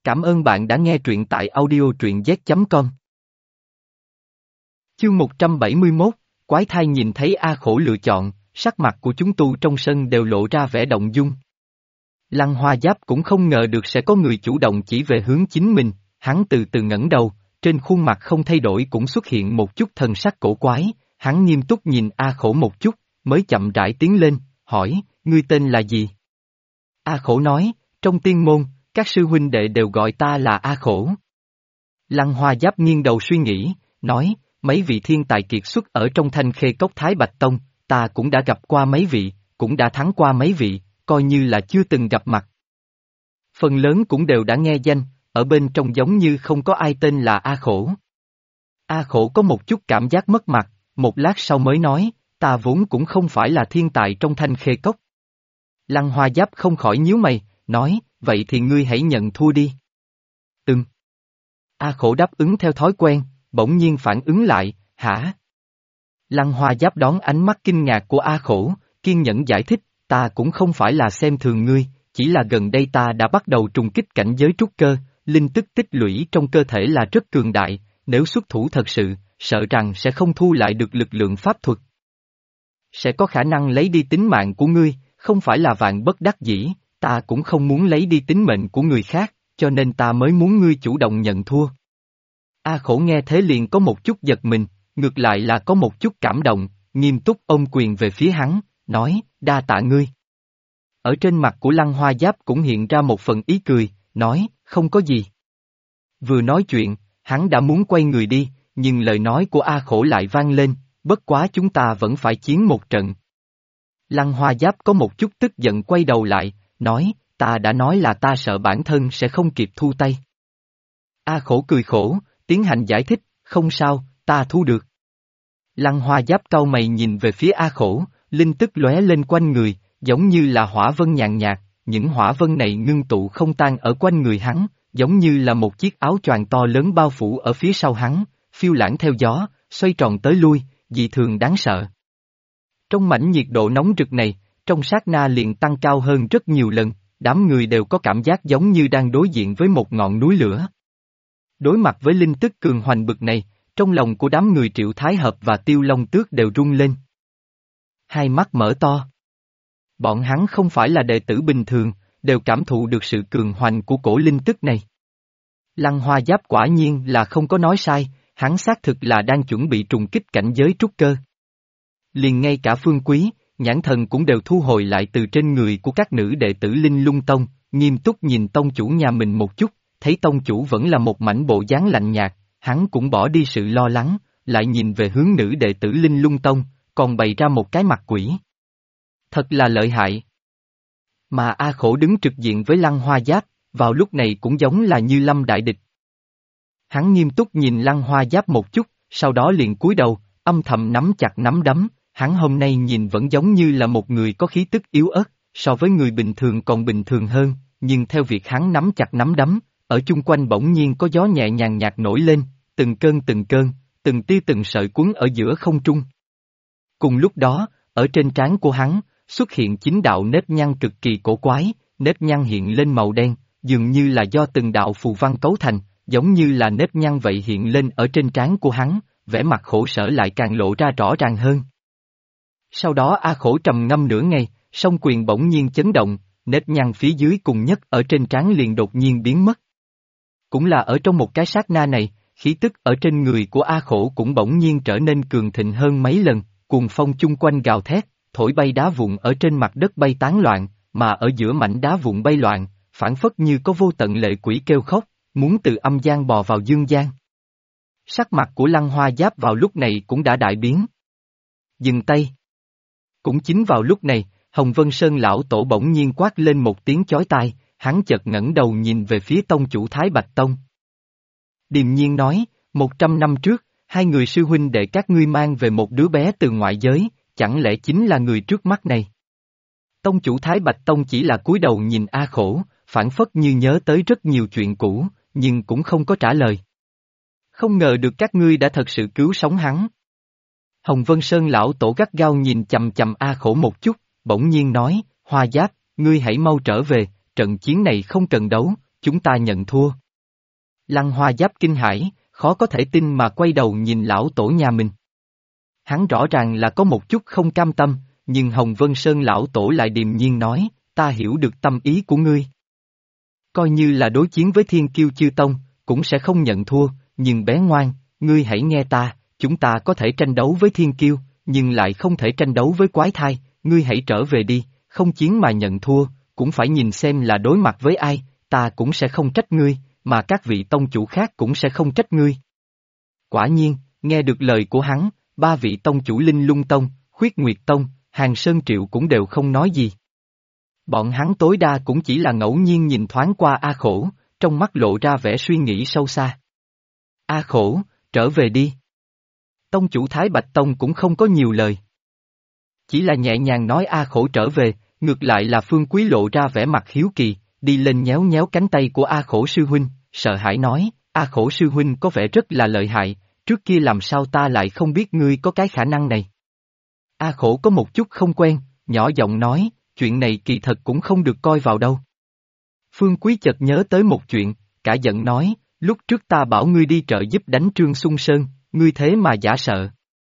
Cảm ơn bạn đã nghe truyện tại audio truyện z.com. Chương 171, Quái thai nhìn thấy A Khổ lựa chọn, sắc mặt của chúng tu trong sân đều lộ ra vẻ động dung. Lăng Hoa Giáp cũng không ngờ được sẽ có người chủ động chỉ về hướng chính mình, hắn từ từ ngẩng đầu, trên khuôn mặt không thay đổi cũng xuất hiện một chút thần sắc cổ quái, hắn nghiêm túc nhìn A Khổ một chút, mới chậm rãi tiến lên, hỏi, ngươi tên là gì? A Khổ nói, trong tiên môn, các sư huynh đệ đều gọi ta là A Khổ. Lăng Hoa Giáp nghiêng đầu suy nghĩ, nói, mấy vị thiên tài kiệt xuất ở trong Thanh Khê Cốc Thái Bạch Tông, ta cũng đã gặp qua mấy vị, cũng đã thắng qua mấy vị, coi như là chưa từng gặp mặt. Phần lớn cũng đều đã nghe danh, ở bên trong giống như không có ai tên là A Khổ. A Khổ có một chút cảm giác mất mặt, một lát sau mới nói, ta vốn cũng không phải là thiên tài trong Thanh Khê Cốc. Lăng Hoa Giáp không khỏi nhíu mày, nói, vậy thì ngươi hãy nhận thua đi. A Khổ đáp ứng theo thói quen, bỗng nhiên phản ứng lại, hả? Lăng Hoa Giáp đón ánh mắt kinh ngạc của A Khổ, kiên nhẫn giải thích, ta cũng không phải là xem thường ngươi, chỉ là gần đây ta đã bắt đầu trùng kích cảnh giới trúc cơ, linh tức tích lũy trong cơ thể là rất cường đại, nếu xuất thủ thật sự, sợ rằng sẽ không thu lại được lực lượng pháp thuật. Sẽ có khả năng lấy đi tính mạng của ngươi, không phải là vạn bất đắc dĩ, ta cũng không muốn lấy đi tính mệnh của người khác, cho nên ta mới muốn ngươi chủ động nhận thua. A Khổ nghe thế liền có một chút giật mình, ngược lại là có một chút cảm động, nghiêm túc ôm quyền về phía hắn, nói, đa tạ ngươi. Ở trên mặt của Lăng Hoa Giáp cũng hiện ra một phần ý cười, nói, không có gì. Vừa nói chuyện, hắn đã muốn quay người đi, nhưng lời nói của A Khổ lại vang lên, bất quá chúng ta vẫn phải chiến một trận. Lăng Hoa Giáp có một chút tức giận quay đầu lại, nói, ta đã nói là ta sợ bản thân sẽ không kịp thu tay. A Khổ cười khổ, tiến hành giải thích, không sao, ta thu được. Lăng Hoa Giáp cau mày nhìn về phía A Khổ, linh tức lóe lên quanh người, giống như là hỏa vân nhàn nhạt, những hỏa vân này ngưng tụ không tan ở quanh người hắn, giống như là một chiếc áo choàng to lớn bao phủ ở phía sau hắn, phiêu lãng theo gió, xoay tròn tới lui, dị thường đáng sợ. Trong mảnh nhiệt độ nóng rực này, trong sát na liền tăng cao hơn rất nhiều lần, đám người đều có cảm giác giống như đang đối diện với một ngọn núi lửa. Đối mặt với linh tức cường hoành bực này, trong lòng của đám người Triệu Thái Hợp và Tiêu Long Tước đều rung lên. Hai mắt mở to. Bọn hắn không phải là đệ tử bình thường, đều cảm thụ được sự cường hoành của cổ linh tức này. Lăng Hoa Giáp quả nhiên là không có nói sai, hắn xác thực là đang chuẩn bị trùng kích cảnh giới trúc cơ. Liền ngay cả Phương Quý, nhãn thần cũng đều thu hồi lại từ trên người của các nữ đệ tử Linh Lung Tông, nghiêm túc nhìn tông chủ nhà mình một chút, thấy tông chủ vẫn là một mảnh bộ dáng lạnh nhạt, hắn cũng bỏ đi sự lo lắng, lại nhìn về hướng nữ đệ tử Linh Lung Tông, còn bày ra một cái mặt quỷ. Thật là lợi hại. Mà A Khổ đứng trực diện với Lăng Hoa Giáp, vào lúc này cũng giống là như lâm đại địch. Hắn nghiêm túc nhìn Lăng Hoa Giáp một chút, sau đó liền cúi đầu, âm thầm nắm chặt nắm đấm, hắn hôm nay nhìn vẫn giống như là một người có khí tức yếu ớt, so với người bình thường còn bình thường hơn, nhưng theo việc hắn nắm chặt nắm đấm, ở chung quanh bỗng nhiên có gió nhẹ nhàng nhạt nổi lên, từng cơn, từng tia từng sợi cuốn ở giữa không trung. Cùng lúc đó, ở trên trán của hắn, xuất hiện 9 đạo nếp nhăn cực kỳ cổ quái, nếp nhăn hiện lên màu đen, dường như là do từng đạo phù văn cấu thành, giống như là nếp nhăn vậy hiện lên ở trên trán của hắn, vẻ mặt khổ sở lại càng lộ ra rõ ràng hơn. Sau đó A Khổ trầm ngâm nửa ngày, song quyền bỗng nhiên chấn động, nếp nhăn phía dưới cùng nhất ở trên trán liền đột nhiên biến mất. Cũng là ở trong một cái sát na này, khí tức ở trên người của A Khổ cũng bỗng nhiên trở nên cường thịnh hơn mấy lần, cuồng phong chung quanh gào thét, thổi bay đá vụn ở trên mặt đất bay tán loạn, mà ở giữa mảnh đá vụn bay loạn, phảng phất như có vô tận lệ quỷ kêu khóc, muốn từ âm gian bò vào dương gian. Sắc mặt của Lăng Hoa Giáp vào lúc này cũng đã đại biến. Dừng tay. Cũng chính vào lúc này, Hồng Vân Sơn lão tổ bỗng nhiên quát lên một tiếng chói tai, hắn chợt ngẩng đầu nhìn về phía tông chủ Thái Bạch Tông. Điềm nhiên nói, 100 năm trước, hai người sư huynh đệ các ngươi mang về một đứa bé từ ngoại giới, chẳng lẽ chính là người trước mắt này? Tông chủ Thái Bạch Tông chỉ là cúi đầu nhìn A Khổ, phảng phất như nhớ tới rất nhiều chuyện cũ, nhưng cũng không có trả lời. Không ngờ được các ngươi đã thật sự cứu sống hắn. Hồng Vân Sơn lão tổ gắt gao nhìn chằm chằm A Khổ một chút, bỗng nhiên nói, Hoa Giáp, ngươi hãy mau trở về, trận chiến này không cần đấu, chúng ta nhận thua. Lăng Hoa Giáp kinh hãi, khó có thể tin mà quay đầu nhìn lão tổ nhà mình. Hắn rõ ràng là có một chút không cam tâm, nhưng Hồng Vân Sơn lão tổ lại điềm nhiên nói, ta hiểu được tâm ý của ngươi. Coi như là đối chiến với Thiên Kiêu Chư Tông, cũng sẽ không nhận thua, nhưng bé ngoan, ngươi hãy nghe ta, chúng ta có thể tranh đấu với Thiên Kiêu, nhưng lại không thể tranh đấu với quái thai, ngươi hãy trở về đi, không chiến mà nhận thua, cũng phải nhìn xem là đối mặt với ai, ta cũng sẽ không trách ngươi, mà các vị tông chủ khác cũng sẽ không trách ngươi. Quả nhiên, nghe được lời của hắn, ba vị tông chủ Linh Lung Tông, Khuyết Nguyệt Tông, Hàng Sơn Triệu cũng đều không nói gì. Bọn hắn tối đa cũng chỉ là ngẫu nhiên nhìn thoáng qua A Khổ, trong mắt lộ ra vẻ suy nghĩ sâu xa. A Khổ, trở về đi. Tông chủ Thái Bạch Tông cũng không có nhiều lời. Chỉ là nhẹ nhàng nói A Khổ trở về, ngược lại là Phương Quý lộ ra vẻ mặt hiếu kỳ, đi lên nhéo nhéo cánh tay của A Khổ sư huynh, sợ hãi nói, A Khổ sư huynh có vẻ rất là lợi hại, trước kia làm sao ta lại không biết ngươi có cái khả năng này. A Khổ có một chút không quen, nhỏ giọng nói, chuyện này kỳ thật cũng không được coi vào đâu. Phương Quý chợt nhớ tới một chuyện, cả giận nói, lúc trước ta bảo ngươi đi trợ giúp đánh Trương Xung Sơn, ngươi thế mà giả sợ.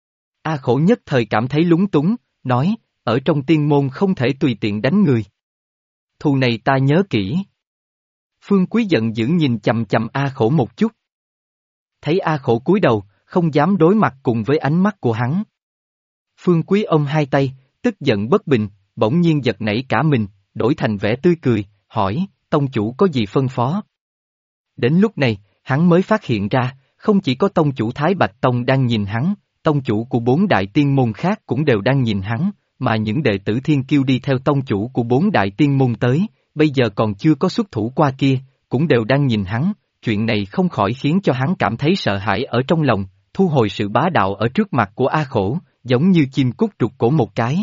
A Khổ nhất thời cảm thấy lúng túng, nói, ở trong tiên môn không thể tùy tiện đánh người. Thù này ta nhớ kỹ. Phương Quý giận dữ nhìn chầm chầm A Khổ một chút. Thấy A Khổ cúi đầu, không dám đối mặt cùng với ánh mắt của hắn. Phương Quý ôm hai tay, tức giận bất bình, bỗng nhiên giật nảy cả mình, đổi thành vẻ tươi cười, hỏi, tông chủ có gì phân phó? Đến lúc này, hắn mới phát hiện ra, không chỉ có tông chủ Thái Bạch Tông đang nhìn hắn, tông chủ của bốn đại tiên môn khác cũng đều đang nhìn hắn, mà những đệ tử Thiên Kiêu đi theo tông chủ của bốn đại tiên môn tới, bây giờ còn chưa có xuất thủ qua kia, cũng đều đang nhìn hắn, chuyện này không khỏi khiến cho hắn cảm thấy sợ hãi ở trong lòng, thu hồi sự bá đạo ở trước mặt của A Khổ, giống như chim cút trục cổ một cái.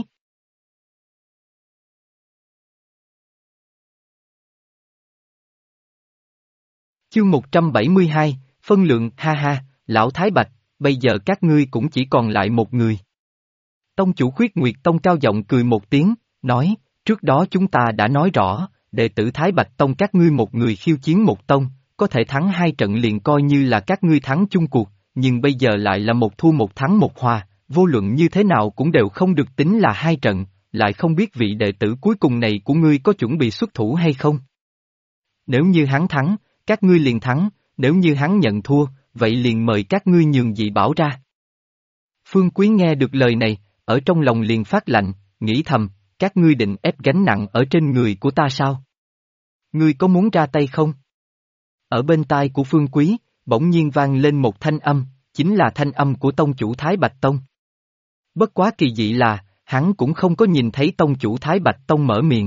Chương 172, phân lượng, ha ha, lão Thái Bạch, bây giờ các ngươi cũng chỉ còn lại một người. Tông chủ Khuyết Nguyệt Tông cao giọng cười một tiếng, nói, trước đó chúng ta đã nói rõ, đệ tử Thái Bạch Tông các ngươi một người khiêu chiến một tông, có thể thắng hai trận liền coi như là các ngươi thắng chung cuộc, nhưng bây giờ lại là một thua một thắng một hòa, vô luận như thế nào cũng đều không được tính là hai trận, lại không biết vị đệ tử cuối cùng này của ngươi có chuẩn bị xuất thủ hay không. Nếu như hắn thắng, các ngươi liền thắng, nếu như hắn nhận thua, vậy liền mời các ngươi nhường dị bảo ra. Phương Quý nghe được lời này, ở trong lòng liền phát lạnh, nghĩ thầm, các ngươi định ép gánh nặng ở trên người của ta sao? Ngươi có muốn ra tay không? Ở bên tai của Phương Quý, bỗng nhiên vang lên một thanh âm, chính là thanh âm của tông chủ Thái Bạch Tông. Bất quá kỳ dị là, hắn cũng không có nhìn thấy tông chủ Thái Bạch Tông mở miệng.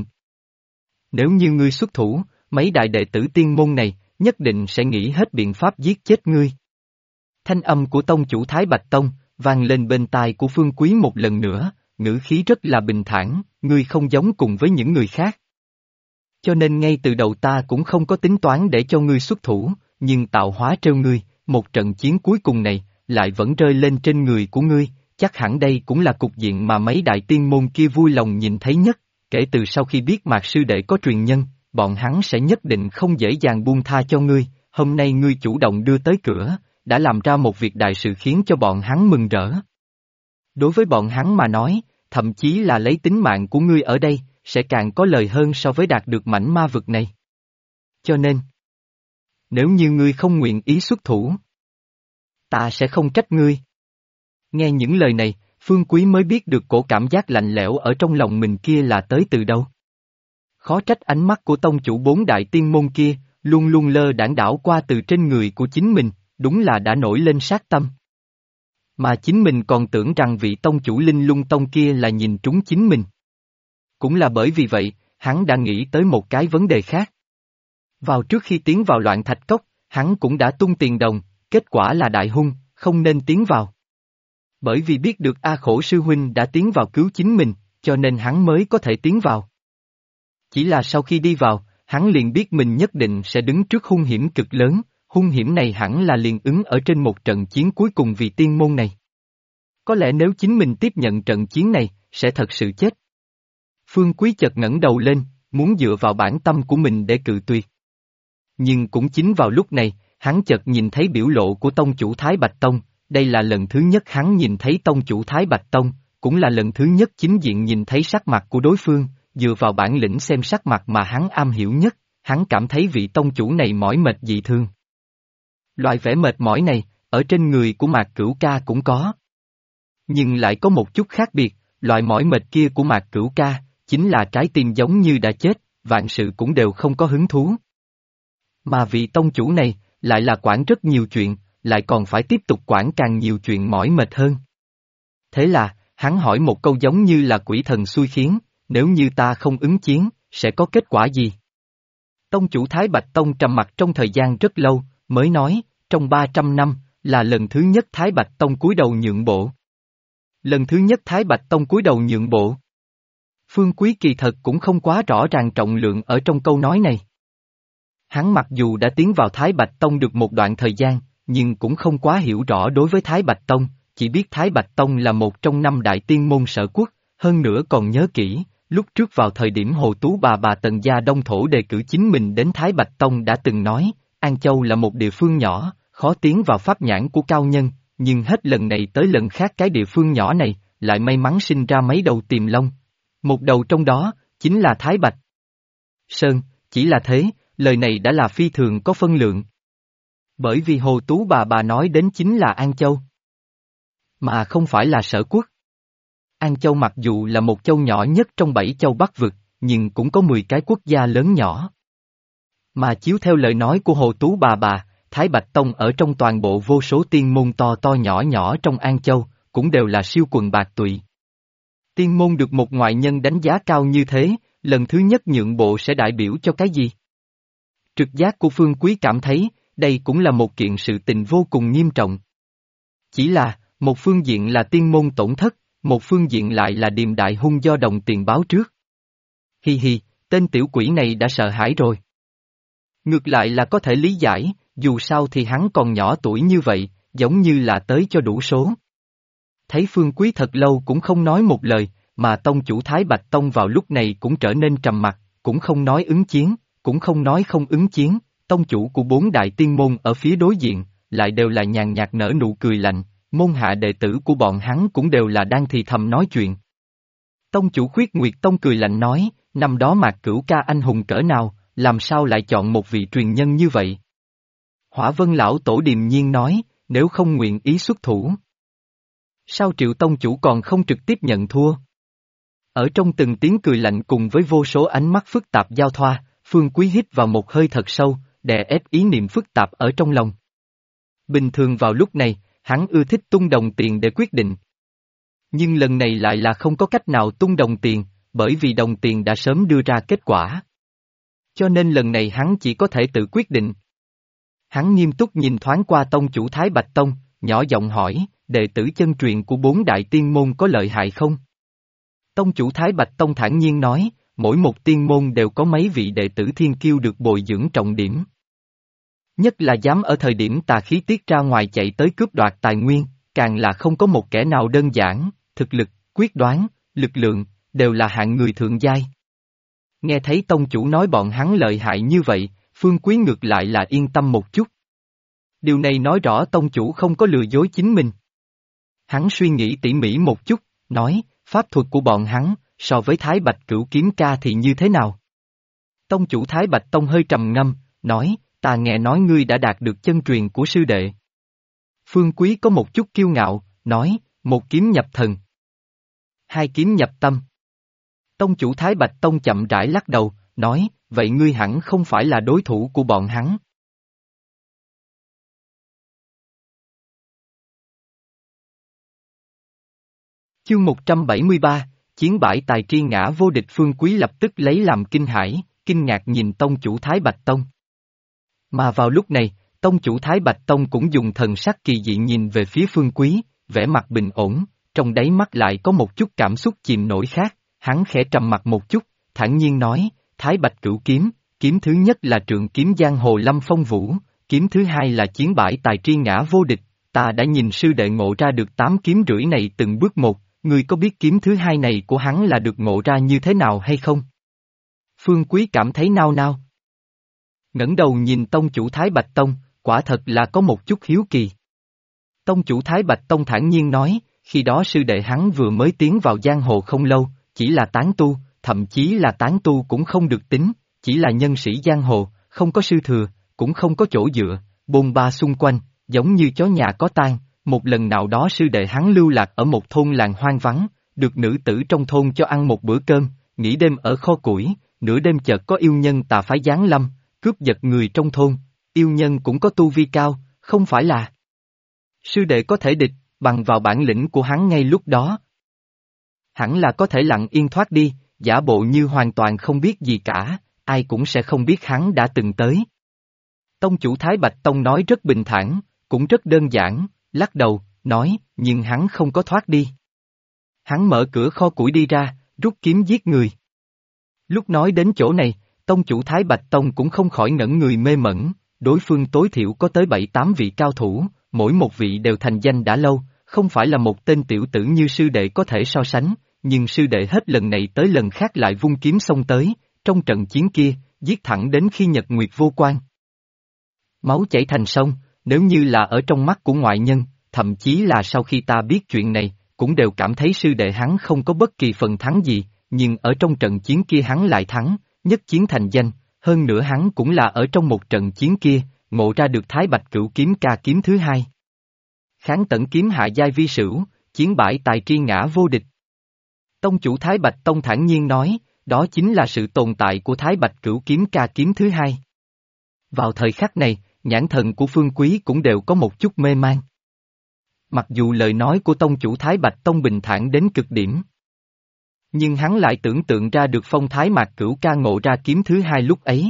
Nếu như ngươi xuất thủ, mấy đại đệ tử tiên môn này, nhất định sẽ nghĩ hết biện pháp giết chết ngươi. Thanh âm của tông chủ Thái Bạch Tông, vang lên bên tai của Phương Quý một lần nữa, ngữ khí rất là bình thản, ngươi không giống cùng với những người khác. Cho nên ngay từ đầu ta cũng không có tính toán để cho ngươi xuất thủ, nhưng tạo hóa trêu ngươi, một trận chiến cuối cùng này, lại vẫn rơi lên trên người của ngươi, chắc hẳn đây cũng là cục diện mà mấy đại tiên môn kia vui lòng nhìn thấy nhất, kể từ sau khi biết Mạc sư đệ có truyền nhân, bọn hắn sẽ nhất định không dễ dàng buông tha cho ngươi, hôm nay ngươi chủ động đưa tới cửa, đã làm ra một việc đại sự khiến cho bọn hắn mừng rỡ. Đối với bọn hắn mà nói, thậm chí là lấy tính mạng của ngươi ở đây, sẽ càng có lời hơn so với đạt được mảnh ma vực này. Cho nên, nếu như ngươi không nguyện ý xuất thủ, ta sẽ không trách ngươi. Nghe những lời này, Phương Quý mới biết được cổ cảm giác lạnh lẽo ở trong lòng mình kia là tới từ đâu. Khó trách ánh mắt của tông chủ bốn đại tiên môn kia, luôn luôn lơ đãng đảo qua từ trên người của chính mình, đúng là đã nổi lên sát tâm. Mà chính mình còn tưởng rằng vị tông chủ Linh Lung Tông kia là nhìn trúng chính mình. Cũng là bởi vì vậy, hắn đã nghĩ tới một cái vấn đề khác. Vào trước khi tiến vào loạn thạch cốc, hắn cũng đã tung tiền đồng, kết quả là đại hung, không nên tiến vào. Bởi vì biết được A Khổ sư huynh đã tiến vào cứu chính mình, cho nên hắn mới có thể tiến vào. Chỉ là sau khi đi vào, hắn liền biết mình nhất định sẽ đứng trước hung hiểm cực lớn, hung hiểm này hẳn là liền ứng ở trên một trận chiến cuối cùng vì tiên môn này. Có lẽ nếu chính mình tiếp nhận trận chiến này, sẽ thật sự chết. Phương Quý chợt ngẩng đầu lên, muốn dựa vào bản tâm của mình để cự tuyệt. Nhưng cũng chính vào lúc này, hắn chợt nhìn thấy biểu lộ của tông chủ Thái Bạch Tông, đây là lần thứ nhất hắn nhìn thấy tông chủ Thái Bạch Tông, cũng là lần thứ nhất chính diện nhìn thấy sắc mặt của đối phương, dựa vào bản lĩnh xem sắc mặt mà hắn am hiểu nhất, hắn cảm thấy vị tông chủ này mỏi mệt dị thường. Loại vẻ mệt mỏi này, ở trên người của Mạc Cửu Ca cũng có. Nhưng lại có một chút khác biệt, loại mỏi mệt kia của Mạc Cửu Ca, chính là trái tim giống như đã chết, vạn sự cũng đều không có hứng thú. Mà vị tông chủ này, lại là quản rất nhiều chuyện, lại còn phải tiếp tục quản càng nhiều chuyện mỏi mệt hơn. Thế là, hắn hỏi một câu giống như là quỷ thần xui khiến, nếu như ta không ứng chiến, sẽ có kết quả gì? Tông chủ Thái Bạch Tông trầm mặc trong thời gian rất lâu, mới nói, trong 300 năm, là lần thứ nhất Thái Bạch Tông cúi đầu nhượng bộ. Lần thứ nhất Thái Bạch Tông cúi đầu nhượng bộ. Phương Quý kỳ thật cũng không quá rõ ràng trọng lượng ở trong câu nói này. Hắn mặc dù đã tiến vào Thái Bạch Tông được một đoạn thời gian, nhưng cũng không quá hiểu rõ đối với Thái Bạch Tông, chỉ biết Thái Bạch Tông là một trong 5 đại tiên môn sở quốc, hơn nữa còn nhớ kỹ, lúc trước vào thời điểm Hồ Tú bà Tần Gia Đông Thổ đề cử chính mình đến Thái Bạch Tông đã từng nói, An Châu là một địa phương nhỏ, khó tiến vào pháp nhãn của cao nhân, nhưng hết lần này tới lần khác cái địa phương nhỏ này, lại may mắn sinh ra mấy đầu tiềm long. Một đầu trong đó, chính là Thái Bạch Sơn, chỉ là thế, lời này đã là phi thường có phân lượng. Bởi vì Hồ Tú bà nói đến chính là An Châu, mà không phải là Sở Quốc. An Châu mặc dù là một châu nhỏ nhất trong 7 châu Bắc vực, nhưng cũng có 10 cái quốc gia lớn nhỏ. Mà chiếu theo lời nói của Hồ Tú bà, Thái Bạch Tông ở trong toàn bộ vô số tiên môn to to nhỏ nhỏ trong An Châu, cũng đều là siêu quần bạc tụy. Tiên môn được một ngoại nhân đánh giá cao như thế, lần thứ nhất nhượng bộ sẽ đại biểu cho cái gì? Trực giác của Phương Quý cảm thấy, đây cũng là một kiện sự tình vô cùng nghiêm trọng. Chỉ là, một phương diện là tiên môn tổn thất, một phương diện lại là điềm đại hung do đồng tiền báo trước. Hi hi, tên tiểu quỷ này đã sợ hãi rồi. Ngược lại là có thể lý giải, dù sao thì hắn còn nhỏ tuổi như vậy, giống như là tới cho đủ số. Thấy Phương Quý thật lâu cũng không nói một lời, mà tông chủ Thái Bạch Tông vào lúc này cũng trở nên trầm mặc, cũng không nói ứng chiến, cũng không nói không ứng chiến, tông chủ của 4 đại tiên môn ở phía đối diện, lại đều là nhàn nhạt nở nụ cười lạnh, môn hạ đệ tử của bọn hắn cũng đều là đang thì thầm nói chuyện. Tông chủ Khuyết Nguyệt Tông cười lạnh nói, năm đó Mạc Cửu Ca anh hùng cỡ nào, làm sao lại chọn một vị truyền nhân như vậy? Hỏa Vân Lão Tổ điềm nhiên nói, nếu không nguyện ý xuất thủ. Sao Triệu Tông chủ còn không trực tiếp nhận thua? Ở trong từng tiếng cười lạnh cùng với vô số ánh mắt phức tạp giao thoa, Phương Quý hít vào một hơi thật sâu, đè ép ý niệm phức tạp ở trong lòng. Bình thường vào lúc này, hắn ưa thích tung đồng tiền để quyết định. Nhưng lần này lại là không có cách nào tung đồng tiền, bởi vì đồng tiền đã sớm đưa ra kết quả. Cho nên lần này hắn chỉ có thể tự quyết định. Hắn nghiêm túc nhìn thoáng qua tông chủ Thái Bạch Tông, nhỏ giọng hỏi, đệ tử chân truyền của 4 đại tiên môn có lợi hại không? Tông chủ Thái Bạch Tông thản nhiên nói, mỗi một tiên môn đều có mấy vị đệ tử thiên kiêu được bồi dưỡng trọng điểm. Nhất là dám ở thời điểm tà khí tiết ra ngoài chạy tới cướp đoạt tài nguyên, càng là không có một kẻ nào đơn giản, thực lực, quyết đoán, lực lượng, đều là hạng người thượng giai. Nghe thấy tông chủ nói bọn hắn lợi hại như vậy, Phương Quý ngược lại là yên tâm một chút. Điều này nói rõ tông chủ không có lừa dối chính mình. Hắn suy nghĩ tỉ mỉ một chút, nói, pháp thuật của bọn hắn, so với Thái Bạch Cửu Kiếm Ca thì như thế nào? Tông chủ Thái Bạch Tông hơi trầm ngâm, nói, ta nghe nói ngươi đã đạt được chân truyền của sư đệ. Phương Quý có một chút kiêu ngạo, nói, một kiếm nhập thần. 2 kiếm nhập tâm. Tông chủ Thái Bạch Tông chậm rãi lắc đầu, nói, vậy ngươi hẳn không phải là đối thủ của bọn hắn. Chương 173, Chiến bãi tài tri ngã vô địch. Phương Quý lập tức lấy làm kinh hãi, kinh ngạc nhìn tông chủ Thái Bạch Tông. Mà vào lúc này, tông chủ Thái Bạch Tông cũng dùng thần sắc kỳ dị nhìn về phía Phương Quý, vẻ mặt bình ổn, trong đáy mắt lại có một chút cảm xúc chìm nổi khác, hắn khẽ trầm mặt một chút, thản nhiên nói, Thái Bạch Cửu Kiếm, kiếm thứ nhất là trượng kiếm giang hồ Lâm Phong Vũ, kiếm thứ hai là chiến bãi tài tri ngã vô địch, ta đã nhìn sư đệ ngộ ra được 8 kiếm rưỡi này từng bước một, ngươi có biết kiếm thứ hai này của hắn là được ngộ ra như thế nào hay không? Phương Quý cảm thấy nao nao. ngẩng đầu nhìn tông chủ Thái Bạch Tông, quả thật là có một chút hiếu kỳ. Tông chủ Thái Bạch Tông thản nhiên nói, khi đó sư đệ hắn vừa mới tiến vào giang hồ không lâu, chỉ là tán tu, thậm chí là tán tu cũng không được tính, chỉ là nhân sĩ giang hồ, không có sư thừa, cũng không có chỗ dựa, bôn ba xung quanh, giống như chó nhà có tang. Một lần nào đó sư đệ hắn lưu lạc ở một thôn làng hoang vắng, được nữ tử trong thôn cho ăn một bữa cơm, nghỉ đêm ở kho củi, nửa đêm chợt có yêu nhân tà phái giáng lâm, cướp giật người trong thôn, yêu nhân cũng có tu vi cao, không phải là sư đệ có thể địch, bằng vào bản lĩnh của hắn ngay lúc đó. Hẳn là có thể lặng yên thoát đi, giả bộ như hoàn toàn không biết gì cả, ai cũng sẽ không biết hắn đã từng tới. Tông chủ Thái Bạch Tông nói rất bình thản, cũng rất đơn giản, lắc đầu, nói, nhưng hắn không có thoát đi. Hắn mở cửa kho củi đi ra, rút kiếm giết người. Lúc nói đến chỗ này, tông chủ Thái Bạch Tông cũng không khỏi ngẩn người mê mẩn, đối phương tối thiểu có tới 7-8 vị cao thủ, mỗi một vị đều thành danh đã lâu, không phải là một tên tiểu tử như sư đệ có thể so sánh, nhưng sư đệ hết lần này tới lần khác lại vung kiếm xông tới, trong trận chiến kia, giết thẳng đến khi nhật nguyệt vô quan. Máu chảy thành sông, nếu như là ở trong mắt của ngoại nhân, thậm chí là sau khi ta biết chuyện này, cũng đều cảm thấy sư đệ hắn không có bất kỳ phần thắng gì, nhưng ở trong trận chiến kia hắn lại thắng, nhất chiến thành danh, hơn nữa hắn cũng là ở trong một trận chiến kia, ngộ ra được Thái Bạch Cửu Kiếm Ca kiếm thứ hai. Kháng tận kiếm hạ giai vi sửu, chiến bại tài tri ngã vô địch. Tông chủ Thái Bạch Tông thản nhiên nói, đó chính là sự tồn tại của Thái Bạch Cửu Kiếm Ca kiếm thứ hai. Vào thời khắc này, nhãn thần của Phương Quý cũng đều có một chút mê man. Mặc dù lời nói của tông chủ Thái Bạch Tông bình thản đến cực điểm, nhưng hắn lại tưởng tượng ra được phong thái Mạc Cửu Ca ngộ ra kiếm thứ hai lúc ấy.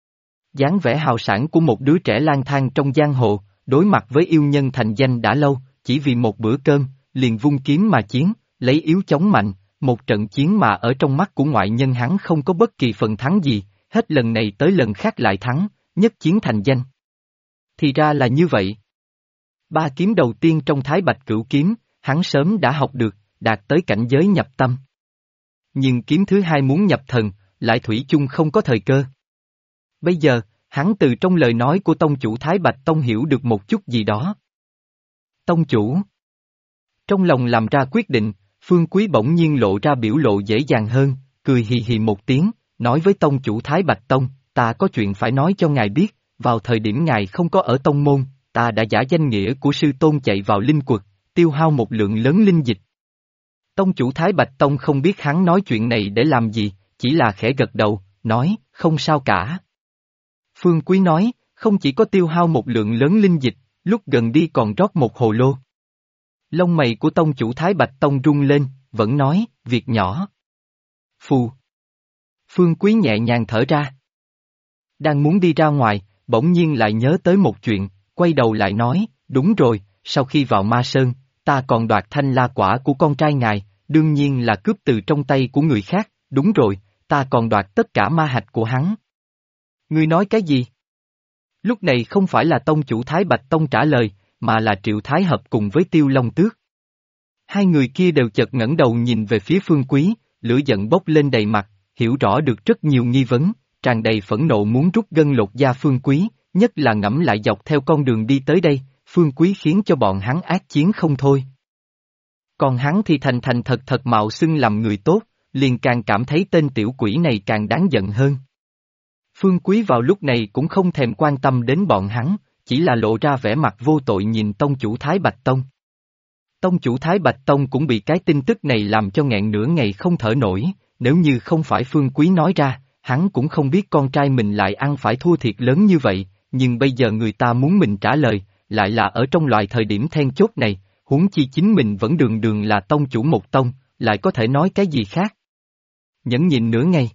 Dáng vẻ hào sảng của một đứa trẻ lang thang trong giang hồ, đối mặt với yêu nhân thành danh đã lâu, chỉ vì một bữa cơm, liền vung kiếm mà chiến, lấy yếu chống mạnh, một trận chiến mà ở trong mắt của ngoại nhân hắn không có bất kỳ phần thắng gì, hết lần này tới lần khác lại thắng, nhất chiến thành danh. Thì ra là như vậy. Ba kiếm đầu tiên trong Thái Bạch Cửu Kiếm, hắn sớm đã học được, đạt tới cảnh giới nhập tâm. Nhưng kiếm thứ hai muốn nhập thần, lại thủy chung không có thời cơ. Bây giờ, hắn từ trong lời nói của tông chủ Thái Bạch Tông hiểu được một chút gì đó. Tông chủ. Trong lòng làm ra quyết định, Phương Quý bỗng nhiên lộ ra biểu lộ dễ dàng hơn, cười hì hì một tiếng, nói với tông chủ Thái Bạch Tông, ta có chuyện phải nói cho ngài biết, vào thời điểm ngài không có ở tông môn, ta đã giả danh nghĩa của sư tôn chạy vào linh quật, tiêu hao một lượng lớn linh dịch. Tông chủ Thái Bạch Tông không biết hắn nói chuyện này để làm gì, chỉ là khẽ gật đầu, nói, không sao cả. Phương Quý nói, không chỉ có tiêu hao một lượng lớn linh dịch, lúc gần đi còn rót một hồ lô. Lông mày của tông chủ Thái Bạch Tông rung lên, vẫn nói, việc nhỏ. Phù. Phương Quý nhẹ nhàng thở ra. Đang muốn đi ra ngoài, bỗng nhiên lại nhớ tới một chuyện, quay đầu lại nói, đúng rồi, sau khi vào Ma Sơn, ta còn đoạt thanh la quả của con trai ngài, đương nhiên là cướp từ trong tay của người khác, đúng rồi, ta còn đoạt tất cả ma hạch của hắn. Ngươi nói cái gì? Lúc này không phải là tông chủ Thái Bạch Tông trả lời, mà là Triệu Thái Hợp cùng với Tiêu Long Tước. Hai người kia đều chợt ngẩng đầu nhìn về phía Phương Quý, lửa giận bốc lên đầy mặt, hiểu rõ được rất nhiều nghi vấn, tràn đầy phẫn nộ muốn rút gân lột da Phương Quý, nhất là ngẫm lại dọc theo con đường đi tới đây, Phương Quý khiến cho bọn hắn ác chiến không thôi. Còn hắn thì thành thành thật thật mạo xưng làm người tốt, liền càng cảm thấy tên tiểu quỷ này càng đáng giận hơn. Phương Quý vào lúc này cũng không thèm quan tâm đến bọn hắn, chỉ là lộ ra vẻ mặt vô tội nhìn tông chủ Thái Bạch Tông. Tông chủ Thái Bạch Tông cũng bị cái tin tức này làm cho nghẹn nửa ngày không thở nổi, nếu như không phải Phương Quý nói ra, hắn cũng không biết con trai mình lại ăn phải thua thiệt lớn như vậy, nhưng bây giờ người ta muốn mình trả lời, lại là ở trong loại thời điểm then chốt này, huống chi chính mình vẫn đường đường là tông chủ một tông, lại có thể nói cái gì khác. Nhẫn nhịn nửa ngày.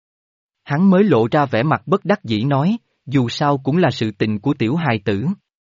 Hắn mới lộ ra vẻ mặt bất đắc dĩ nói, dù sao cũng là sự tình của tiểu hài tử.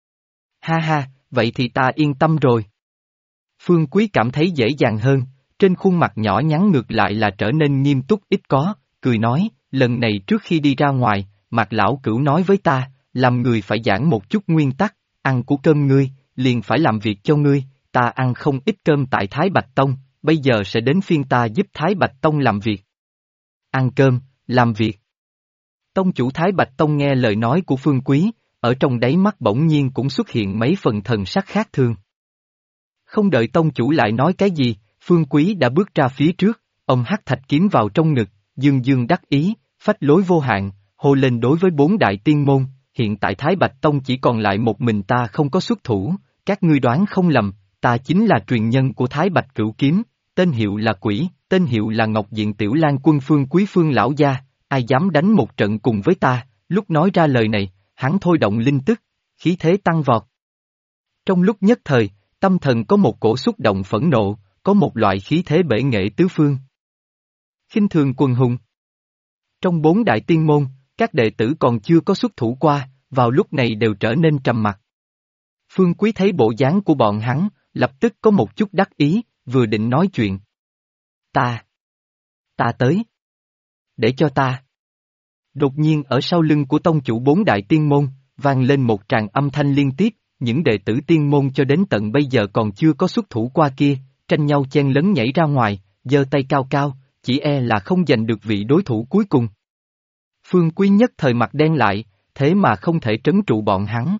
Ha ha, vậy thì ta yên tâm rồi. Phương Quý cảm thấy dễ dàng hơn, trên khuôn mặt nhỏ nhắn ngược lại là trở nên nghiêm túc ít có, cười nói, lần này trước khi đi ra ngoài, Mạc Lão Cửu nói với ta, làm người phải giảng một chút nguyên tắc, ăn của cơm ngươi, liền phải làm việc cho ngươi, ta ăn không ít cơm tại Thái Bạch Tông, bây giờ sẽ đến phiên ta giúp Thái Bạch Tông làm việc. Ăn cơm, làm việc. Tông chủ Thái Bạch Tông nghe lời nói của Phương Quý, ở trong đáy mắt bỗng nhiên cũng xuất hiện mấy phần thần sắc khác thường. Không đợi tông chủ lại nói cái gì, Phương Quý đã bước ra phía trước, ông hắc thạch kiếm vào trong ngực, dương dương đắc ý, phách lối vô hạn, hô lên đối với 4 đại tiên môn, hiện tại Thái Bạch Tông chỉ còn lại một mình ta không có xuất thủ, các ngươi đoán không lầm, ta chính là truyền nhân của Thái Bạch Cửu Kiếm, tên hiệu là Quỷ, tên hiệu là Ngọc Diện Tiểu Lang Quân Phương Quý Phương lão gia, ai dám đánh một trận cùng với ta, lúc nói ra lời này, hắn thôi động linh tức, khí thế tăng vọt. Trong lúc nhất thời, tâm thần có một cổ xúc động phẫn nộ, có một loại khí thế bể nghệ tứ phương. Khinh thường quần hùng. Trong 4 đại tiên môn, các đệ tử còn chưa có xuất thủ qua, vào lúc này đều trở nên trầm mặc. Phương Quý thấy bộ dáng của bọn hắn, lập tức có một chút đắc ý, vừa định nói chuyện. Ta tới. Để cho ta. Đột nhiên ở sau lưng của tông chủ 4 đại tiên môn, vang lên một tràng âm thanh liên tiếp, những đệ tử tiên môn cho đến tận bây giờ còn chưa có xuất thủ qua kia, tranh nhau chen lấn nhảy ra ngoài, giơ tay cao cao, chỉ e là không giành được vị đối thủ cuối cùng. Phương Quý nhất thời mặt đen lại, thế mà không thể trấn trụ bọn hắn.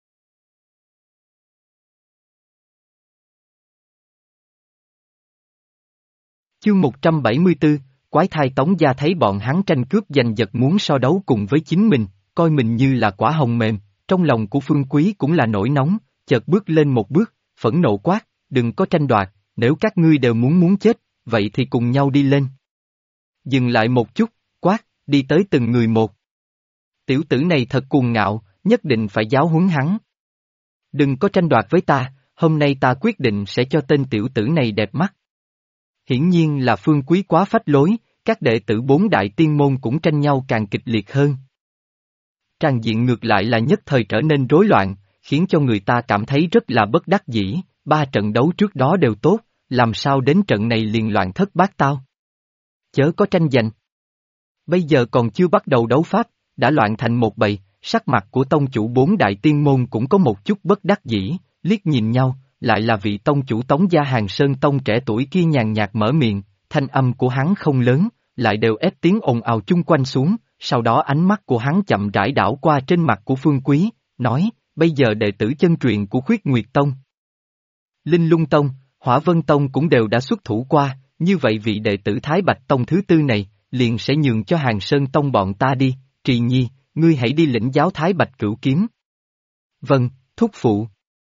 Chương 174, Quái thai Tống Gia thấy bọn hắn tranh cướp giành giật muốn so đấu cùng với chính mình, coi mình như là quả hồng mềm, trong lòng của Phương Quý cũng là nổi nóng, chợt bước lên một bước, phẫn nộ quát, đừng có tranh đoạt, nếu các ngươi đều muốn chết, vậy thì cùng nhau đi lên. Dừng lại một chút, quát, đi tới từng người một. Tiểu tử này thật cuồng ngạo, nhất định phải giáo huấn hắn. Đừng có tranh đoạt với ta, hôm nay ta quyết định sẽ cho tên tiểu tử này đẹp mắt. Hiển nhiên là Phương Quý quá phách lối, các đệ tử 4 đại tiên môn cũng tranh nhau càng kịch liệt hơn. Tràng diện ngược lại là nhất thời trở nên rối loạn, khiến cho người ta cảm thấy rất là bất đắc dĩ, 3 trận đấu trước đó đều tốt, làm sao đến trận này liền loạn thất bát tao. Chớ có tranh giành. Bây giờ còn chưa bắt đầu đấu pháp, đã loạn thành một bầy, sắc mặt của tông chủ 4 đại tiên môn cũng có một chút bất đắc dĩ, liếc nhìn nhau, lại là vị tông chủ Tống Gia Hàng Sơn Tông trẻ tuổi kia nhàn nhạt mở miệng, thanh âm của hắn không lớn, lại đều ép tiếng ồn ào chung quanh xuống, sau đó ánh mắt của hắn chậm rãi đảo qua trên mặt của Phương Quý, nói, bây giờ đệ tử chân truyền của Khuyết Nguyệt Tông, Linh Lung Tông, Hỏa Vân Tông cũng đều đã xuất thủ qua, như vậy vị đệ tử Thái Bạch Tông thứ tư này, liền sẽ nhường cho Hàng Sơn Tông bọn ta đi, Trì Nhi, ngươi hãy đi lĩnh giáo Thái Bạch Cửu Kiếm. Vâng, thúc phụ.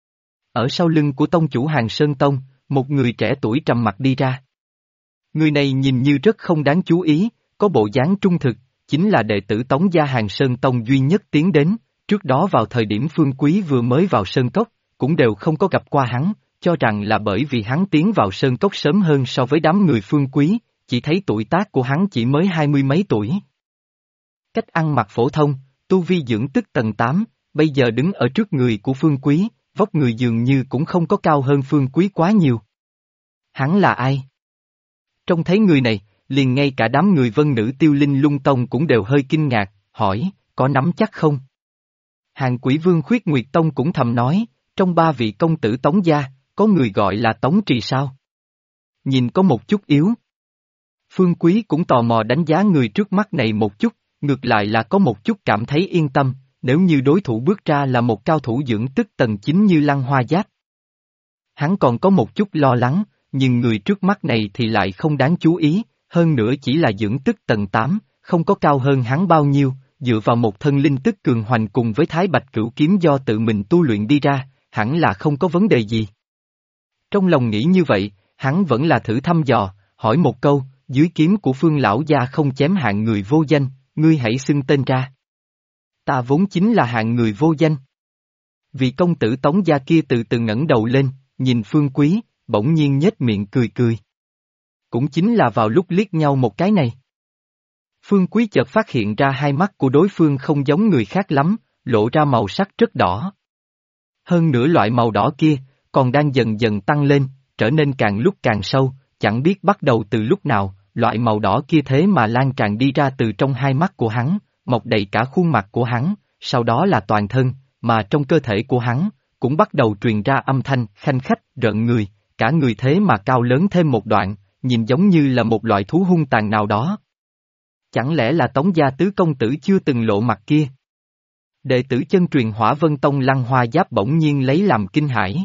Ở sau lưng của tông chủ Hàng Sơn Tông, một người trẻ tuổi trầm mặt đi ra. Người này nhìn như rất không đáng chú ý, có bộ dáng trung thực, chính là đệ tử Tống Gia Hàng Sơn Tông duy nhất tiến đến, trước đó vào thời điểm Phương Quý vừa mới vào Sơn Cốc, cũng đều không có gặp qua hắn, cho rằng là bởi vì hắn tiến vào Sơn Cốc sớm hơn so với đám người Phương Quý, chỉ thấy tuổi tác của hắn chỉ mới 20 mấy tuổi. Cách ăn mặc phổ thông, tu vi dưỡng tức tầng 8, bây giờ đứng ở trước người của Phương Quý, vóc người dường như cũng không có cao hơn Phương Quý quá nhiều. Hắn là ai? Trông thấy người này, liền ngay cả đám người Vân Nữ Tiêu Linh Lung Tông cũng đều hơi kinh ngạc, hỏi, có nắm chắc không? Hàng Quỷ Vương Khuyết Nguyệt Tông cũng thầm nói, trong 3 vị công tử Tống Gia, có người gọi là Tống Trì sao? Nhìn có một chút yếu. Phương Quý cũng tò mò đánh giá người trước mắt này một chút, ngược lại là có một chút cảm thấy yên tâm, nếu như đối thủ bước ra là một cao thủ dưỡng tức tầng 9 như Lăng Hoa Giáp. Hắn còn có một chút lo lắng, nhưng người trước mắt này thì lại không đáng chú ý, hơn nữa chỉ là dưỡng tức tầng 8, không có cao hơn hắn bao nhiêu, dựa vào một thân linh tức cường hoành cùng với Thái Bạch Cửu Kiếm do tự mình tu luyện đi ra, hẳn là không có vấn đề gì. Trong lòng nghĩ như vậy, hắn vẫn là thử thăm dò, hỏi một câu, dưới kiếm của Phương lão gia không chém hạng người vô danh, ngươi hãy xưng tên ra. Ta vốn chính là hạng người vô danh. Vị công tử Tống Gia kia từ từ ngẩng đầu lên, nhìn Phương Quý, bỗng nhiên nhếch miệng cười cười. Cũng chính là vào lúc liếc nhau một cái này. Phương Quý chợt phát hiện ra hai mắt của đối phương không giống người khác lắm, lộ ra màu sắc rất đỏ. Hơn nữa loại màu đỏ kia, còn đang dần dần tăng lên, trở nên càng lúc càng sâu, chẳng biết bắt đầu từ lúc nào, loại màu đỏ kia thế mà lan tràn đi ra từ trong hai mắt của hắn, mọc đầy cả khuôn mặt của hắn, sau đó là toàn thân, mà trong cơ thể của hắn, cũng bắt đầu truyền ra âm thanh khanh khách, rợn người, cả người thế mà cao lớn thêm một đoạn, nhìn giống như là một loại thú hung tàn nào đó. Chẳng lẽ là Tống gia tứ công tử chưa từng lộ mặt kia? Đệ tử chân truyền Hỏa Vân Tông Lăng Hoa Giáp bỗng nhiên lấy làm kinh hãi.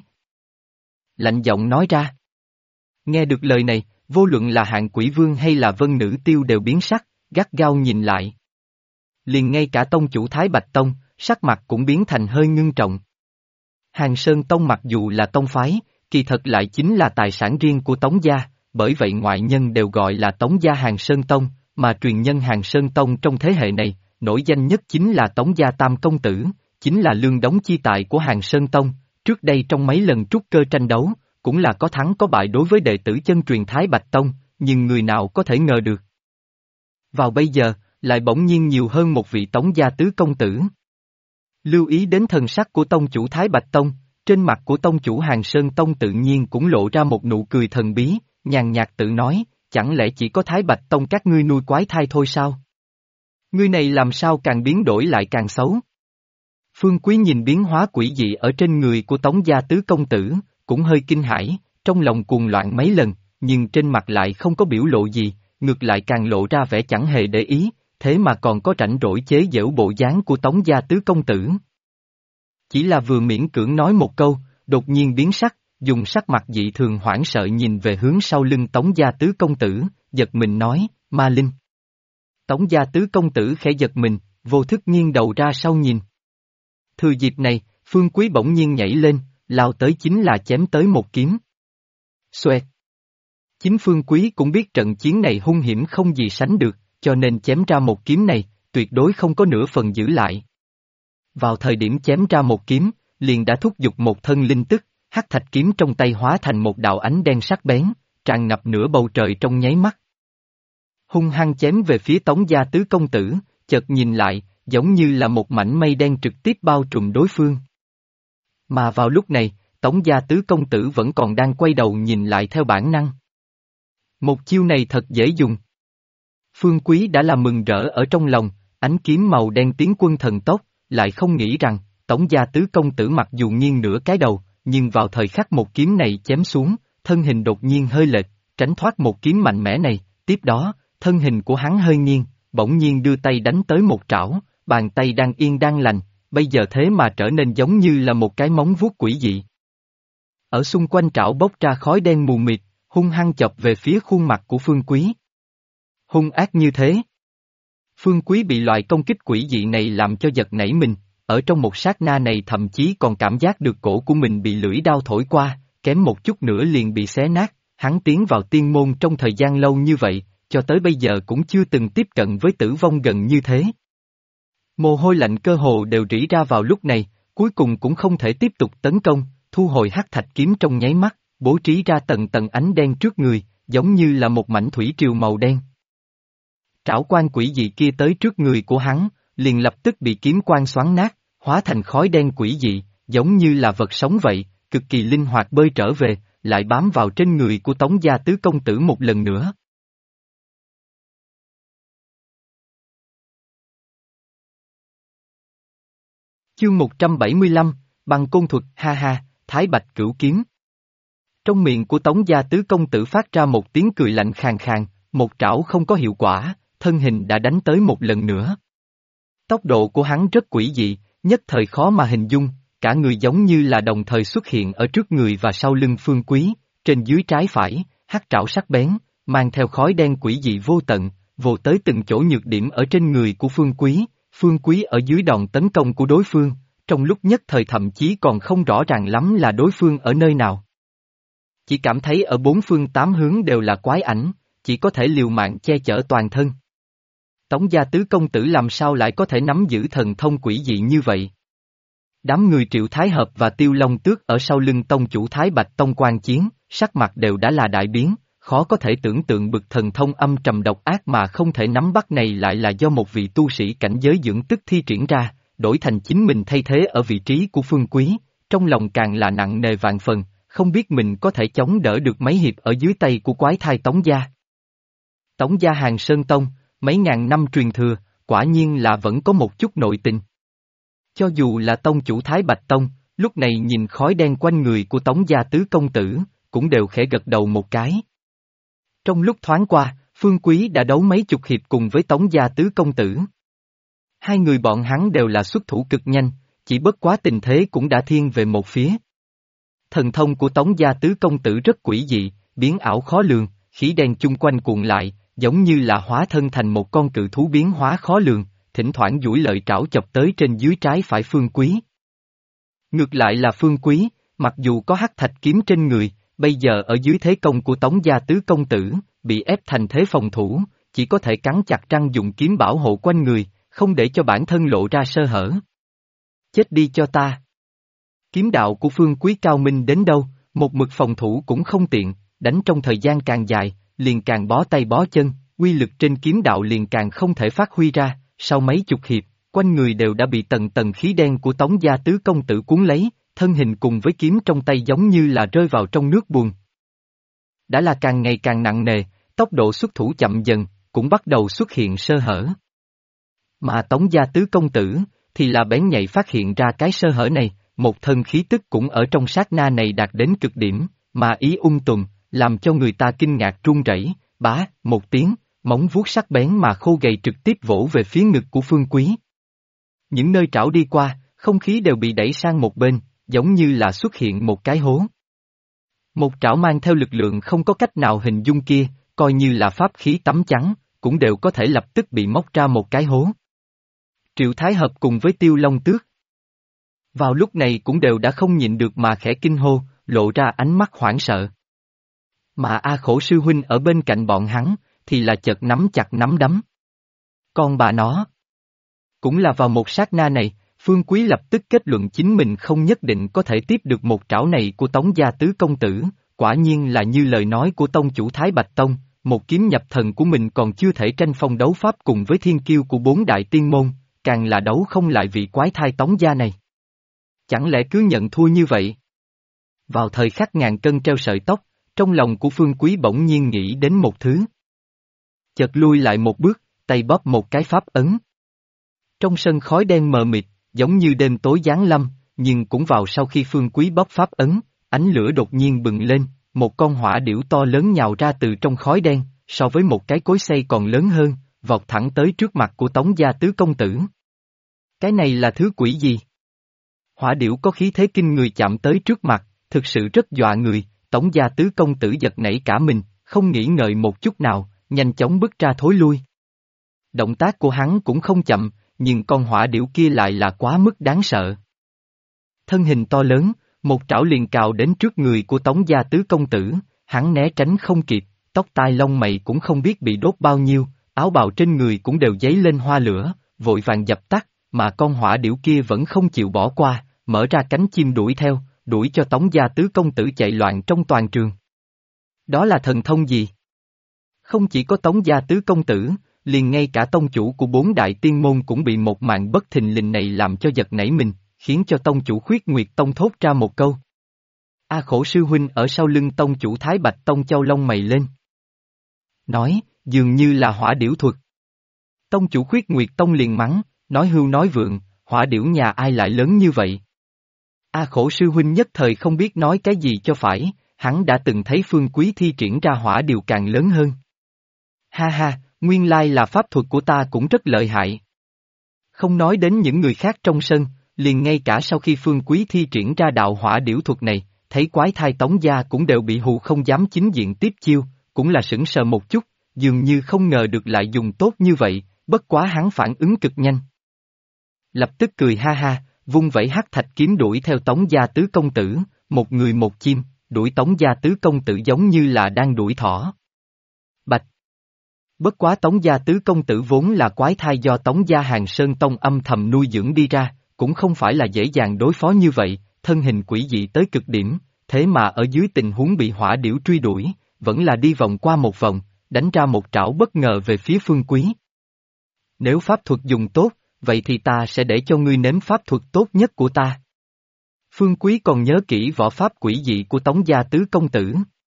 Lạnh giọng nói ra. Nghe được lời này, vô luận là Hạng Quỷ Vương hay là Vân Nữ Tiêu đều biến sắc, gắt gao nhìn lại. Liền ngay cả tông chủ Thái Bạch Tông, sắc mặt cũng biến thành hơi ngưng trọng. Hàng Sơn Tông mặc dù là tông phái, kỳ thật lại chính là tài sản riêng của Tống gia, bởi vậy ngoại nhân đều gọi là Tống gia Hàng Sơn Tông, mà truyền nhân Hàng Sơn Tông trong thế hệ này, nổi danh nhất chính là Tống gia Tam Công Tử, chính là lương đống chi tài của Hàng Sơn Tông, trước đây trong mấy lần trúc cơ tranh đấu, cũng là có thắng có bại đối với đệ tử chân truyền Thái Bạch Tông, nhưng người nào có thể ngờ được. Vào bây giờ, lại bỗng nhiên nhiều hơn một vị Tống gia tứ công tử. Lưu ý đến thần sắc của tông chủ Thái Bạch Tông, trên mặt của tông chủ Hàng Sơn Tông tự nhiên cũng lộ ra một nụ cười thần bí, nhàn nhạt tự nói, chẳng lẽ chỉ có Thái Bạch Tông các ngươi nuôi quái thai thôi sao? Ngươi này làm sao càng biến đổi lại càng xấu? Phương Quý nhìn biến hóa quỷ dị ở trên người của Tống gia tứ công tử, cũng hơi kinh hãi, trong lòng cuồng loạn mấy lần, nhưng trên mặt lại không có biểu lộ gì, ngược lại càng lộ ra vẻ chẳng hề để ý, thế mà còn có rảnh rỗi chế giễu bộ dáng của Tống gia tứ công tử. Chỉ là vừa miễn cưỡng nói một câu, đột nhiên biến sắc, dùng sắc mặt dị thường hoảng sợ nhìn về hướng sau lưng Tống gia tứ công tử, giật mình nói, Ma Linh. Tống gia tứ công tử khẽ giật mình, vô thức nghiêng đầu ra sau nhìn. Thừa dịp này, Phương Quý bỗng nhiên nhảy lên, lao tới chính là chém tới một kiếm. Xoẹt. Chính Phương Quý cũng biết trận chiến này hung hiểm không gì sánh được, cho nên chém ra một kiếm này, tuyệt đối không có nửa phần giữ lại. Vào thời điểm chém ra một kiếm, liền đã thúc giục một thân linh tức, hắc thạch kiếm trong tay hóa thành một đạo ánh đen sắc bén, tràn ngập nửa bầu trời trong nháy mắt. Hung hăng chém về phía Tống gia tứ công tử, chợt nhìn lại, giống như là một mảnh mây đen trực tiếp bao trùm đối phương. Mà vào lúc này, Tống gia tứ công tử vẫn còn đang quay đầu nhìn lại theo bản năng. Một chiêu này thật dễ dùng. Phương Quý đã là mừng rỡ ở trong lòng, ánh kiếm màu đen tiến quân thần tốc, lại không nghĩ rằng, Tống gia tứ công tử mặc dù nghiêng nửa cái đầu, nhưng vào thời khắc một kiếm này chém xuống, thân hình đột nhiên hơi lệch, tránh thoát một kiếm mạnh mẽ này, tiếp đó, thân hình của hắn hơi nghiêng, bỗng nhiên đưa tay đánh tới một trảo, bàn tay đang yên đang lành, bây giờ thế mà trở nên giống như là một cái móng vuốt quỷ dị. Ở xung quanh trảo bốc ra khói đen mù mịt, hung hăng chọc về phía khuôn mặt của Phương Quý. Hung ác như thế. Phương Quý bị loại công kích quỷ dị này làm cho giật nảy mình, ở trong một sát na này thậm chí còn cảm giác được cổ của mình bị lưỡi đao thổi qua, kém một chút nữa liền bị xé nát, hắn tiến vào tiên môn trong thời gian lâu như vậy, cho tới bây giờ cũng chưa từng tiếp cận với tử vong gần như thế. Mồ hôi lạnh cơ hồ đều rỉ ra vào lúc này, cuối cùng cũng không thể tiếp tục tấn công, thu hồi hắc thạch kiếm trong nháy mắt, bố trí ra tầng tầng ánh đen trước người, giống như là một mảnh thủy triều màu đen. Trảo quan quỷ dị kia tới trước người của hắn, liền lập tức bị kiếm quan xoắn nát, hóa thành khói đen quỷ dị, giống như là vật sống vậy, cực kỳ linh hoạt bơi trở về, lại bám vào trên người của Tống gia tứ công tử một lần nữa. Chương 175, Băng Côn Thuật, ha ha, Thái Bạch Cửu Kiếm. Trong miệng của Tống gia tứ công tử phát ra một tiếng cười lạnh khàn khàn, một trảo không có hiệu quả, thân hình đã đánh tới một lần nữa. Tốc độ của hắn rất quỷ dị, nhất thời khó mà hình dung, cả người giống như là đồng thời xuất hiện ở trước người và sau lưng Phương Quý, trên dưới trái phải, hắc trảo sắc bén, mang theo khói đen quỷ dị vô tận, vồ tới từng chỗ nhược điểm ở trên người của Phương Quý ở dưới đòn tấn công của đối phương, trong lúc nhất thời thậm chí còn không rõ ràng lắm là đối phương ở nơi nào. Chỉ cảm thấy ở bốn phương tám hướng đều là quái ảnh, chỉ có thể liều mạng che chở toàn thân. Tống gia tứ công tử làm sao lại có thể nắm giữ thần thông quỷ dị như vậy? Đám người Triệu Thái Hợp và Tiêu Long Tước ở sau lưng tông chủ Thái Bạch Tông quan chiến, sắc mặt đều đã là đại biến, khó có thể tưởng tượng bực thần thông âm trầm độc ác mà không thể nắm bắt này lại là do một vị tu sĩ cảnh giới dưỡng tức thi triển ra, đổi thành chính mình thay thế ở vị trí của Phương Quý, trong lòng càng là nặng nề vạn phần, không biết mình có thể chống đỡ được mấy hiệp ở dưới tay của quái thai Tống gia. Tống gia Hàng Sơn Tông, mấy ngàn năm truyền thừa, quả nhiên là vẫn có một chút nội tình. Cho dù là tông chủ Thái Bạch Tông, lúc này nhìn khói đen quanh người của Tống gia tứ công tử, cũng đều khẽ gật đầu một cái. Trong lúc thoáng qua, Phương Quý đã đấu mấy chục hiệp cùng với Tống gia tứ công tử. Hai người bọn hắn đều là xuất thủ cực nhanh, chỉ bất quá tình thế cũng đã thiên về một phía. Thần thông của Tống gia tứ công tử rất quỷ dị, biến ảo khó lường, khí đen chung quanh cuộn lại, giống như là hóa thân thành một con cự thú biến hóa khó lường, thỉnh thoảng duỗi lợi trảo chọc tới trên dưới trái phải Phương Quý. Ngược lại là Phương Quý, mặc dù có hắc thạch kiếm trên người, bây giờ ở dưới thế công của Tống gia tứ công tử, bị ép thành thế phòng thủ, chỉ có thể cắn chặt răng dùng kiếm bảo hộ quanh người, không để cho bản thân lộ ra sơ hở. Chết đi cho ta! Kiếm đạo của Phương Quý cao minh đến đâu, một mực phòng thủ cũng không tiện, đánh trong thời gian càng dài, liền càng bó tay bó chân, uy lực trên kiếm đạo liền càng không thể phát huy ra, sau mấy chục hiệp, quanh người đều đã bị tầng tầng khí đen của Tống gia tứ công tử cuốn lấy, thân hình cùng với kiếm trong tay giống như là rơi vào trong nước buồn. Đã là càng ngày càng nặng nề, tốc độ xuất thủ chậm dần, cũng bắt đầu xuất hiện sơ hở. Mà Tống gia tứ công tử, thì là bén nhạy phát hiện ra cái sơ hở này, một thân khí tức cũng ở trong sát na này đạt đến cực điểm, mà ý tùm, làm cho người ta kinh ngạc run rẩy. Bá, một tiếng, móng vuốt sắc bén mà khô gầy trực tiếp vỗ về phía ngực của Phương Quý. Những nơi trảo đi qua, không khí đều bị đẩy sang một bên, giống như là xuất hiện một cái hố. Một trảo mang theo lực lượng không có cách nào hình dung kia, coi như là pháp khí tắm trắng, cũng đều có thể lập tức bị móc ra một cái hố. Triệu Thái Hợp cùng với Tiêu Long Tước vào lúc này cũng đều đã không nhịn được mà khẽ kinh hô, lộ ra ánh mắt hoảng sợ. Mà A Khổ sư huynh ở bên cạnh bọn hắn, thì là chợt nắm chặt nắm đấm. Con bà nó! Cũng là vào một sát na này, Phương Quý lập tức kết luận chính mình không nhất định có thể tiếp được một trảo này của Tống gia tứ công tử, quả nhiên là như lời nói của tông chủ Thái Bạch Tông, một kiếm nhập thần của mình còn chưa thể tranh phong đấu pháp cùng với thiên kiêu của bốn đại tiên môn, càng là đấu không lại vị quái thai Tống gia này. Chẳng lẽ cứ nhận thua như vậy? Vào thời khắc ngàn cân treo sợi tóc, trong lòng của Phương Quý bỗng nhiên nghĩ đến một thứ. Chợt lui lại một bước, tay bóp một cái pháp ấn. Trong sân khói đen mờ mịt, giống như đêm tối giáng lâm, nhưng cũng vào sau khi Phương Quý bóp pháp ấn, ánh lửa đột nhiên bừng lên, một con hỏa điểu to lớn nhào ra từ trong khói đen, so với một cái cối xay còn lớn hơn, vọt thẳng tới trước mặt của Tống gia tứ công tử. Cái này là thứ quỷ gì? Hỏa điểu có khí thế kinh người chạm tới trước mặt, thực sự rất dọa người, Tống gia tứ công tử giật nảy cả mình, không nghĩ ngợi một chút nào, nhanh chóng bước ra thối lui. Động tác của hắn cũng không chậm, nhưng con hỏa điểu kia lại là quá mức đáng sợ. Thân hình to lớn, một trảo liền cào đến trước người của Tống gia tứ công tử, hắn né tránh không kịp, tóc tai lông mày cũng không biết bị đốt bao nhiêu, áo bào trên người cũng đều dấy lên hoa lửa, vội vàng dập tắt, mà con hỏa điểu kia vẫn không chịu bỏ qua, mở ra cánh chim đuổi theo, đuổi cho Tống gia tứ công tử chạy loạn trong toàn trường. Đó là thần thông gì? Không chỉ có Tống gia tứ công tử, liền ngay cả tông chủ của bốn đại tiên môn cũng bị một màn bất thình lình này làm cho giật nảy mình, khiến cho tông chủ Khuyết Nguyệt Tông thốt ra một câu. A Khổ sư huynh ở sau lưng tông chủ Thái Bạch Tông chau lông mày lên. Nói, dường như là hỏa điểu thuật. Tông chủ Khuyết Nguyệt Tông liền mắng, nói hưu nói vượng, hỏa điểu nhà ai lại lớn như vậy? A Khổ sư huynh nhất thời không biết nói cái gì cho phải, hắn đã từng thấy Phương Quý thi triển ra hỏa điểu càng lớn hơn. Ha ha, nguyên lai là pháp thuật của ta cũng rất lợi hại. Không nói đến những người khác trong sân, liền ngay cả sau khi Phương Quý thi triển ra đạo hỏa điểu thuật này, thấy quái thai Tống gia cũng đều bị hù không dám chính diện tiếp chiêu, cũng là sững sờ một chút, dường như không ngờ được lại dùng tốt như vậy, bất quá hắn phản ứng cực nhanh. Lập tức cười ha ha, vung vẩy hắc thạch kiếm đuổi theo Tống gia tứ công tử, một người một chim, đuổi Tống gia tứ công tử giống như là đang đuổi thỏ. Bạch! Bất quá Tống gia tứ công tử vốn là quái thai do Tống gia Hàng Sơn Tông âm thầm nuôi dưỡng đi ra, cũng không phải là dễ dàng đối phó như vậy, thân hình quỷ dị tới cực điểm, thế mà ở dưới tình huống bị hỏa điểu truy đuổi, vẫn là đi vòng qua một vòng, đánh ra một trảo bất ngờ về phía Phương Quý. Nếu pháp thuật dùng tốt, vậy thì ta sẽ để cho ngươi nếm pháp thuật tốt nhất của ta. Phương Quý còn nhớ kỹ võ pháp quỷ dị của Tống gia tứ công tử.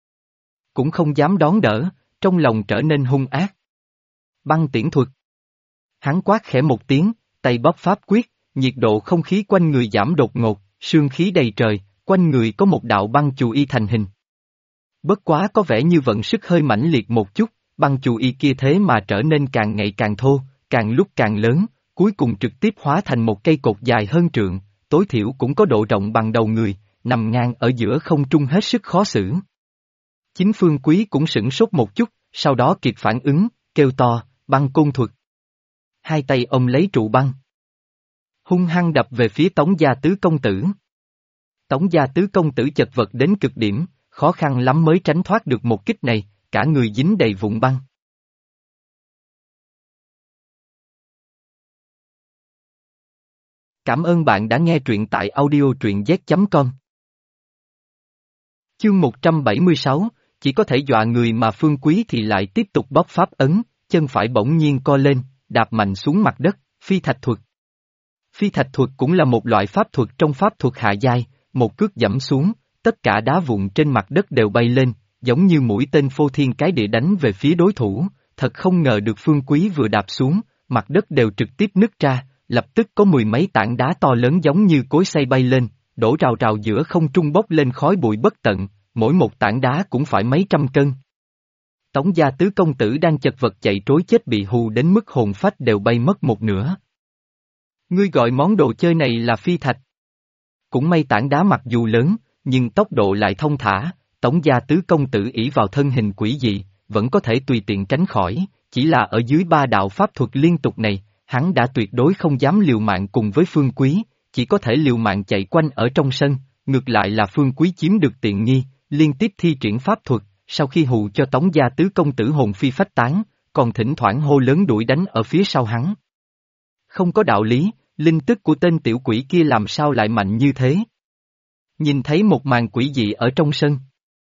Cũng không dám đón đỡ, trong lòng trở nên hung ác. Băng tiễn thuật. Hắn quát khẽ một tiếng, tay bóp pháp quyết, nhiệt độ không khí quanh người giảm đột ngột, sương khí đầy trời, quanh người có một đạo băng chù y thành hình. Bất quá có vẻ như vận sức hơi mãnh liệt một chút, băng chù y kia thế mà trở nên càng ngày càng thô, càng lúc càng lớn, cuối cùng trực tiếp hóa thành một cây cột dài hơn trượng, tối thiểu cũng có độ rộng bằng đầu người, nằm ngang ở giữa không trung hết sức khó xử. Chính Phương Quý cũng sửng sốt một chút, sau đó kịp phản ứng, kêu to, băng côn thuật. Hai tay ông lấy trụ băng, hung hăng đập về phía Tống gia tứ công tử. Tống gia tứ công tử chật vật đến cực điểm, khó khăn lắm mới tránh thoát được một kích này, cả người dính đầy vụn băng. Cảm ơn bạn đã nghe truyện tại audio truyện z.com. Chương 176, chỉ có thể dọa người mà Phương Quý thì lại tiếp tục bóp pháp ấn, chân phải bỗng nhiên co lên, đạp mạnh xuống mặt đất, phi thạch thuật. Phi thạch thuật cũng là một loại pháp thuật trong pháp thuật hạ giai, một cước giẫm xuống, tất cả đá vụn trên mặt đất đều bay lên, giống như mũi tên phô thiên cái địa đánh về phía đối thủ, thật không ngờ được Phương Quý vừa đạp xuống, mặt đất đều trực tiếp nứt ra, lập tức có mười mấy tảng đá to lớn giống như cối xay bay lên, đổ rào rào giữa không trung bốc lên khói bụi bất tận, mỗi một tảng đá cũng phải mấy trăm cân. Tống gia tứ công tử đang chật vật chạy trối chết bị hù đến mức hồn phách đều bay mất một nửa. Ngươi gọi món đồ chơi này là phi thạch. Cũng may tảng đá mặc dù lớn, nhưng tốc độ lại thông thả, Tống gia tứ công tử ỷ vào thân hình quỷ dị, vẫn có thể tùy tiện tránh khỏi, chỉ là ở dưới ba đạo pháp thuật liên tục này, hắn đã tuyệt đối không dám liều mạng cùng với Phương Quý, chỉ có thể liều mạng chạy quanh ở trong sân, ngược lại là Phương Quý chiếm được tiện nghi, liên tiếp thi triển pháp thuật, sau khi hù cho Tống gia tứ công tử hồn phi phách tán, còn thỉnh thoảng hô lớn đuổi đánh ở phía sau hắn. Không có đạo lý, linh tức của tên tiểu quỷ kia làm sao lại mạnh như thế? Nhìn thấy một màn quỷ dị ở trong sân.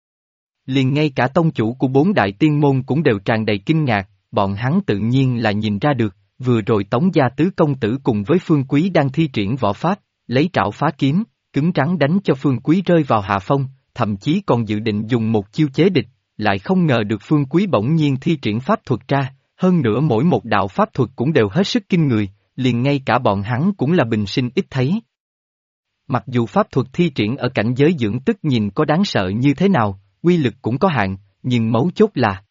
Liền ngay cả tông chủ của bốn đại tiên môn cũng đều tràn đầy kinh ngạc, bọn hắn tự nhiên là nhìn ra được, vừa rồi Tống gia tứ công tử cùng với Phương Quý đang thi triển võ pháp, lấy trảo phá kiếm, cứng rắn đánh cho Phương Quý rơi vào hạ phong, thậm chí còn dự định dùng một chiêu chế địch, lại không ngờ được Phương Quý bỗng nhiên thi triển pháp thuật ra, hơn nữa mỗi một đạo pháp thuật cũng đều hết sức kinh người, liền ngay cả bọn hắn cũng là bình sinh ít thấy. Mặc dù pháp thuật thi triển ở cảnh giới dưỡng tức nhìn có đáng sợ như thế nào, uy lực cũng có hạn, nhưng mấu chốt là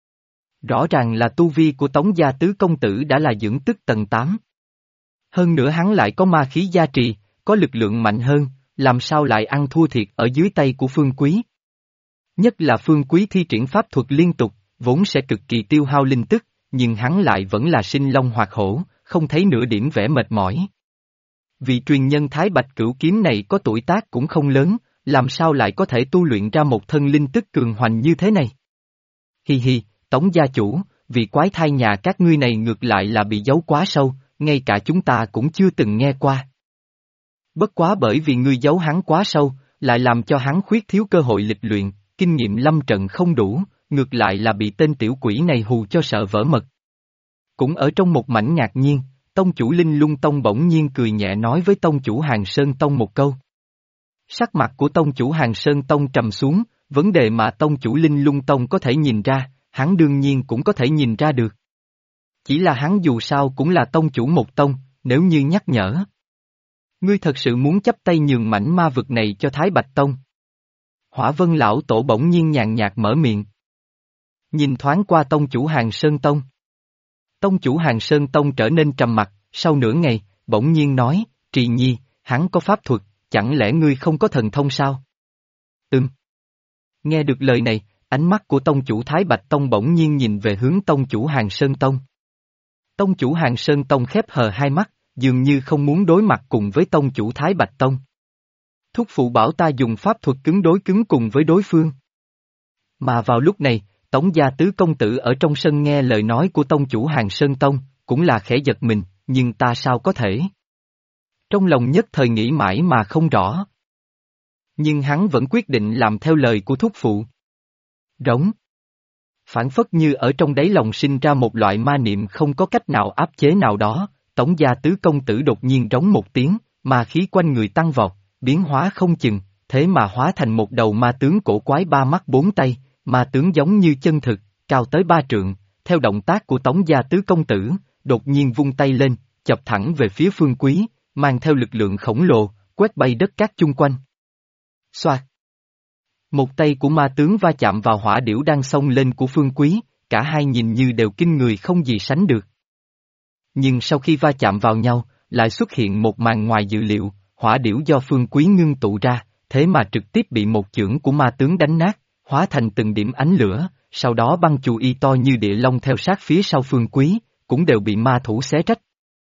rõ ràng là tu vi của Tống gia tứ công tử đã là dưỡng tức tầng 8. Hơn nữa hắn lại có ma khí gia trì, có lực lượng mạnh hơn, làm sao lại ăn thua thiệt ở dưới tay của Phương Quý. Nhất là Phương Quý thi triển pháp thuật liên tục, vốn sẽ cực kỳ tiêu hao linh tức, nhưng hắn lại vẫn là sinh long hoạt hổ, không thấy nửa điểm vẻ mệt mỏi. Vị truyền nhân Thái Bạch Cửu Kiếm này có tuổi tác cũng không lớn, làm sao lại có thể tu luyện ra một thân linh tức cường hoành như thế này? Hi hi, Tống gia chủ, vị quái thai nhà các ngươi này ngược lại là bị giấu quá sâu, ngay cả chúng ta cũng chưa từng nghe qua. Bất quá bởi vì ngươi giấu hắn quá sâu, lại làm cho hắn khuyết thiếu cơ hội lịch luyện, kinh nghiệm lâm trận không đủ, ngược lại là bị tên tiểu quỷ này hù cho sợ vỡ mật. Cũng ở trong một mảnh ngạc nhiên, tông chủ Linh Lung Tông bỗng nhiên cười nhẹ nói với tông chủ Hàng Sơn Tông một câu. Sắc mặt của tông chủ Hàng Sơn Tông trầm xuống, vấn đề mà tông chủ Linh Lung Tông có thể nhìn ra, hắn đương nhiên cũng có thể nhìn ra được. Chỉ là hắn dù sao cũng là tông chủ một tông, nếu như nhắc nhở. Ngươi thật sự muốn chấp tay nhường mảnh ma vực này cho Thái Bạch Tông. Hỏa Vân Lão Tổ bỗng nhiên nhàn nhạt mở miệng. Nhìn thoáng qua tông chủ Hàng Sơn Tông. Tông chủ Hàng Sơn Tông trở nên trầm mặc, sau nửa ngày, bỗng nhiên nói, Trì Nhi, hắn có pháp thuật, chẳng lẽ ngươi không có thần thông sao? Nghe được lời này, ánh mắt của tông chủ Thái Bạch Tông bỗng nhiên nhìn về hướng tông chủ Hàng Sơn Tông. Tông chủ Hàng Sơn Tông khép hờ hai mắt, dường như không muốn đối mặt cùng với tông chủ Thái Bạch Tông. Thúc phụ bảo ta dùng pháp thuật cứng đối cứng cùng với đối phương. Mà vào lúc này, Tống gia tứ công tử ở trong sân nghe lời nói của tông chủ Hàng Sơn Tông, cũng là khẽ giật mình, nhưng ta sao có thể? Trong lòng nhất thời nghĩ mãi mà không rõ. Nhưng hắn vẫn quyết định làm theo lời của thúc phụ. Rống. Phản phất như ở trong đáy lòng sinh ra một loại ma niệm không có cách nào áp chế nào đó, Tống gia tứ công tử đột nhiên rống một tiếng, ma khí quanh người tăng vọt, biến hóa không chừng, thế mà hóa thành một đầu ma tướng cổ quái ba mắt bốn tay, ma tướng giống như chân thực, cao tới 3 trượng, theo động tác của Tống gia tứ công tử, đột nhiên vung tay lên, chập thẳng về phía Phương Quý, mang theo lực lượng khổng lồ, quét bay đất cát chung quanh. Xoạt! Một tay của ma tướng va chạm vào hỏa điểu đang xông lên của Phương Quý, cả hai nhìn như đều kinh người không gì sánh được. Nhưng sau khi va chạm vào nhau, lại xuất hiện một màn ngoài dự liệu, hỏa điểu do Phương Quý ngưng tụ ra, thế mà trực tiếp bị một chưởng của ma tướng đánh nát, hóa thành từng điểm ánh lửa, sau đó băng chù y to như địa long theo sát phía sau Phương Quý, cũng đều bị ma thủ xé rách.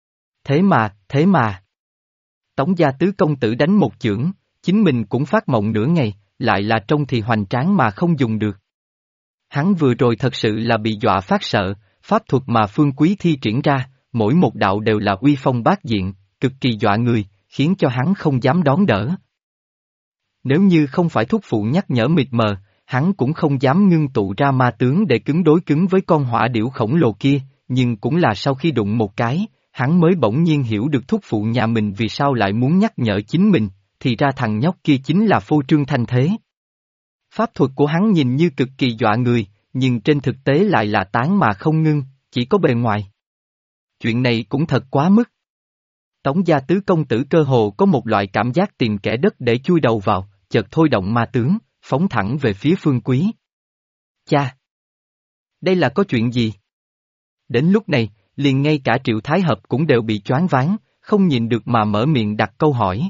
Thế mà. Tống gia tứ công tử đánh một chưởng, chính mình cũng phát mộng nửa ngày, lại là trông thì hoành tráng mà không dùng được. Hắn vừa rồi thật sự là bị dọa phát sợ, pháp thuật mà Phương Quý thi triển ra, mỗi một đạo đều là uy phong bát diện, cực kỳ dọa người, khiến cho hắn không dám đón đỡ. Nếu như không phải thúc phụ nhắc nhở mịt mờ, hắn cũng không dám ngưng tụ ra ma tướng để cứng đối cứng với con hỏa điểu khổng lồ kia, nhưng cũng là sau khi đụng một cái, hắn mới bỗng nhiên hiểu được thúc phụ nhà mình vì sao lại muốn nhắc nhở chính mình, thì ra thằng nhóc kia chính là phô trương thanh thế. Pháp thuật của hắn nhìn như cực kỳ dọa người, nhưng trên thực tế lại là tán mà không ngưng, chỉ có bề ngoài. Chuyện này cũng thật quá mức. Tống gia tứ công tử cơ hồ có một loại cảm giác tìm kẻ đất để chui đầu vào, chợt thôi động ma tướng, phóng thẳng về phía Phương Quý. Cha! Đây là có chuyện gì? Đến lúc này, liền ngay cả Triệu Thái Hợp cũng đều bị choáng váng, không nhìn được mà mở miệng đặt câu hỏi.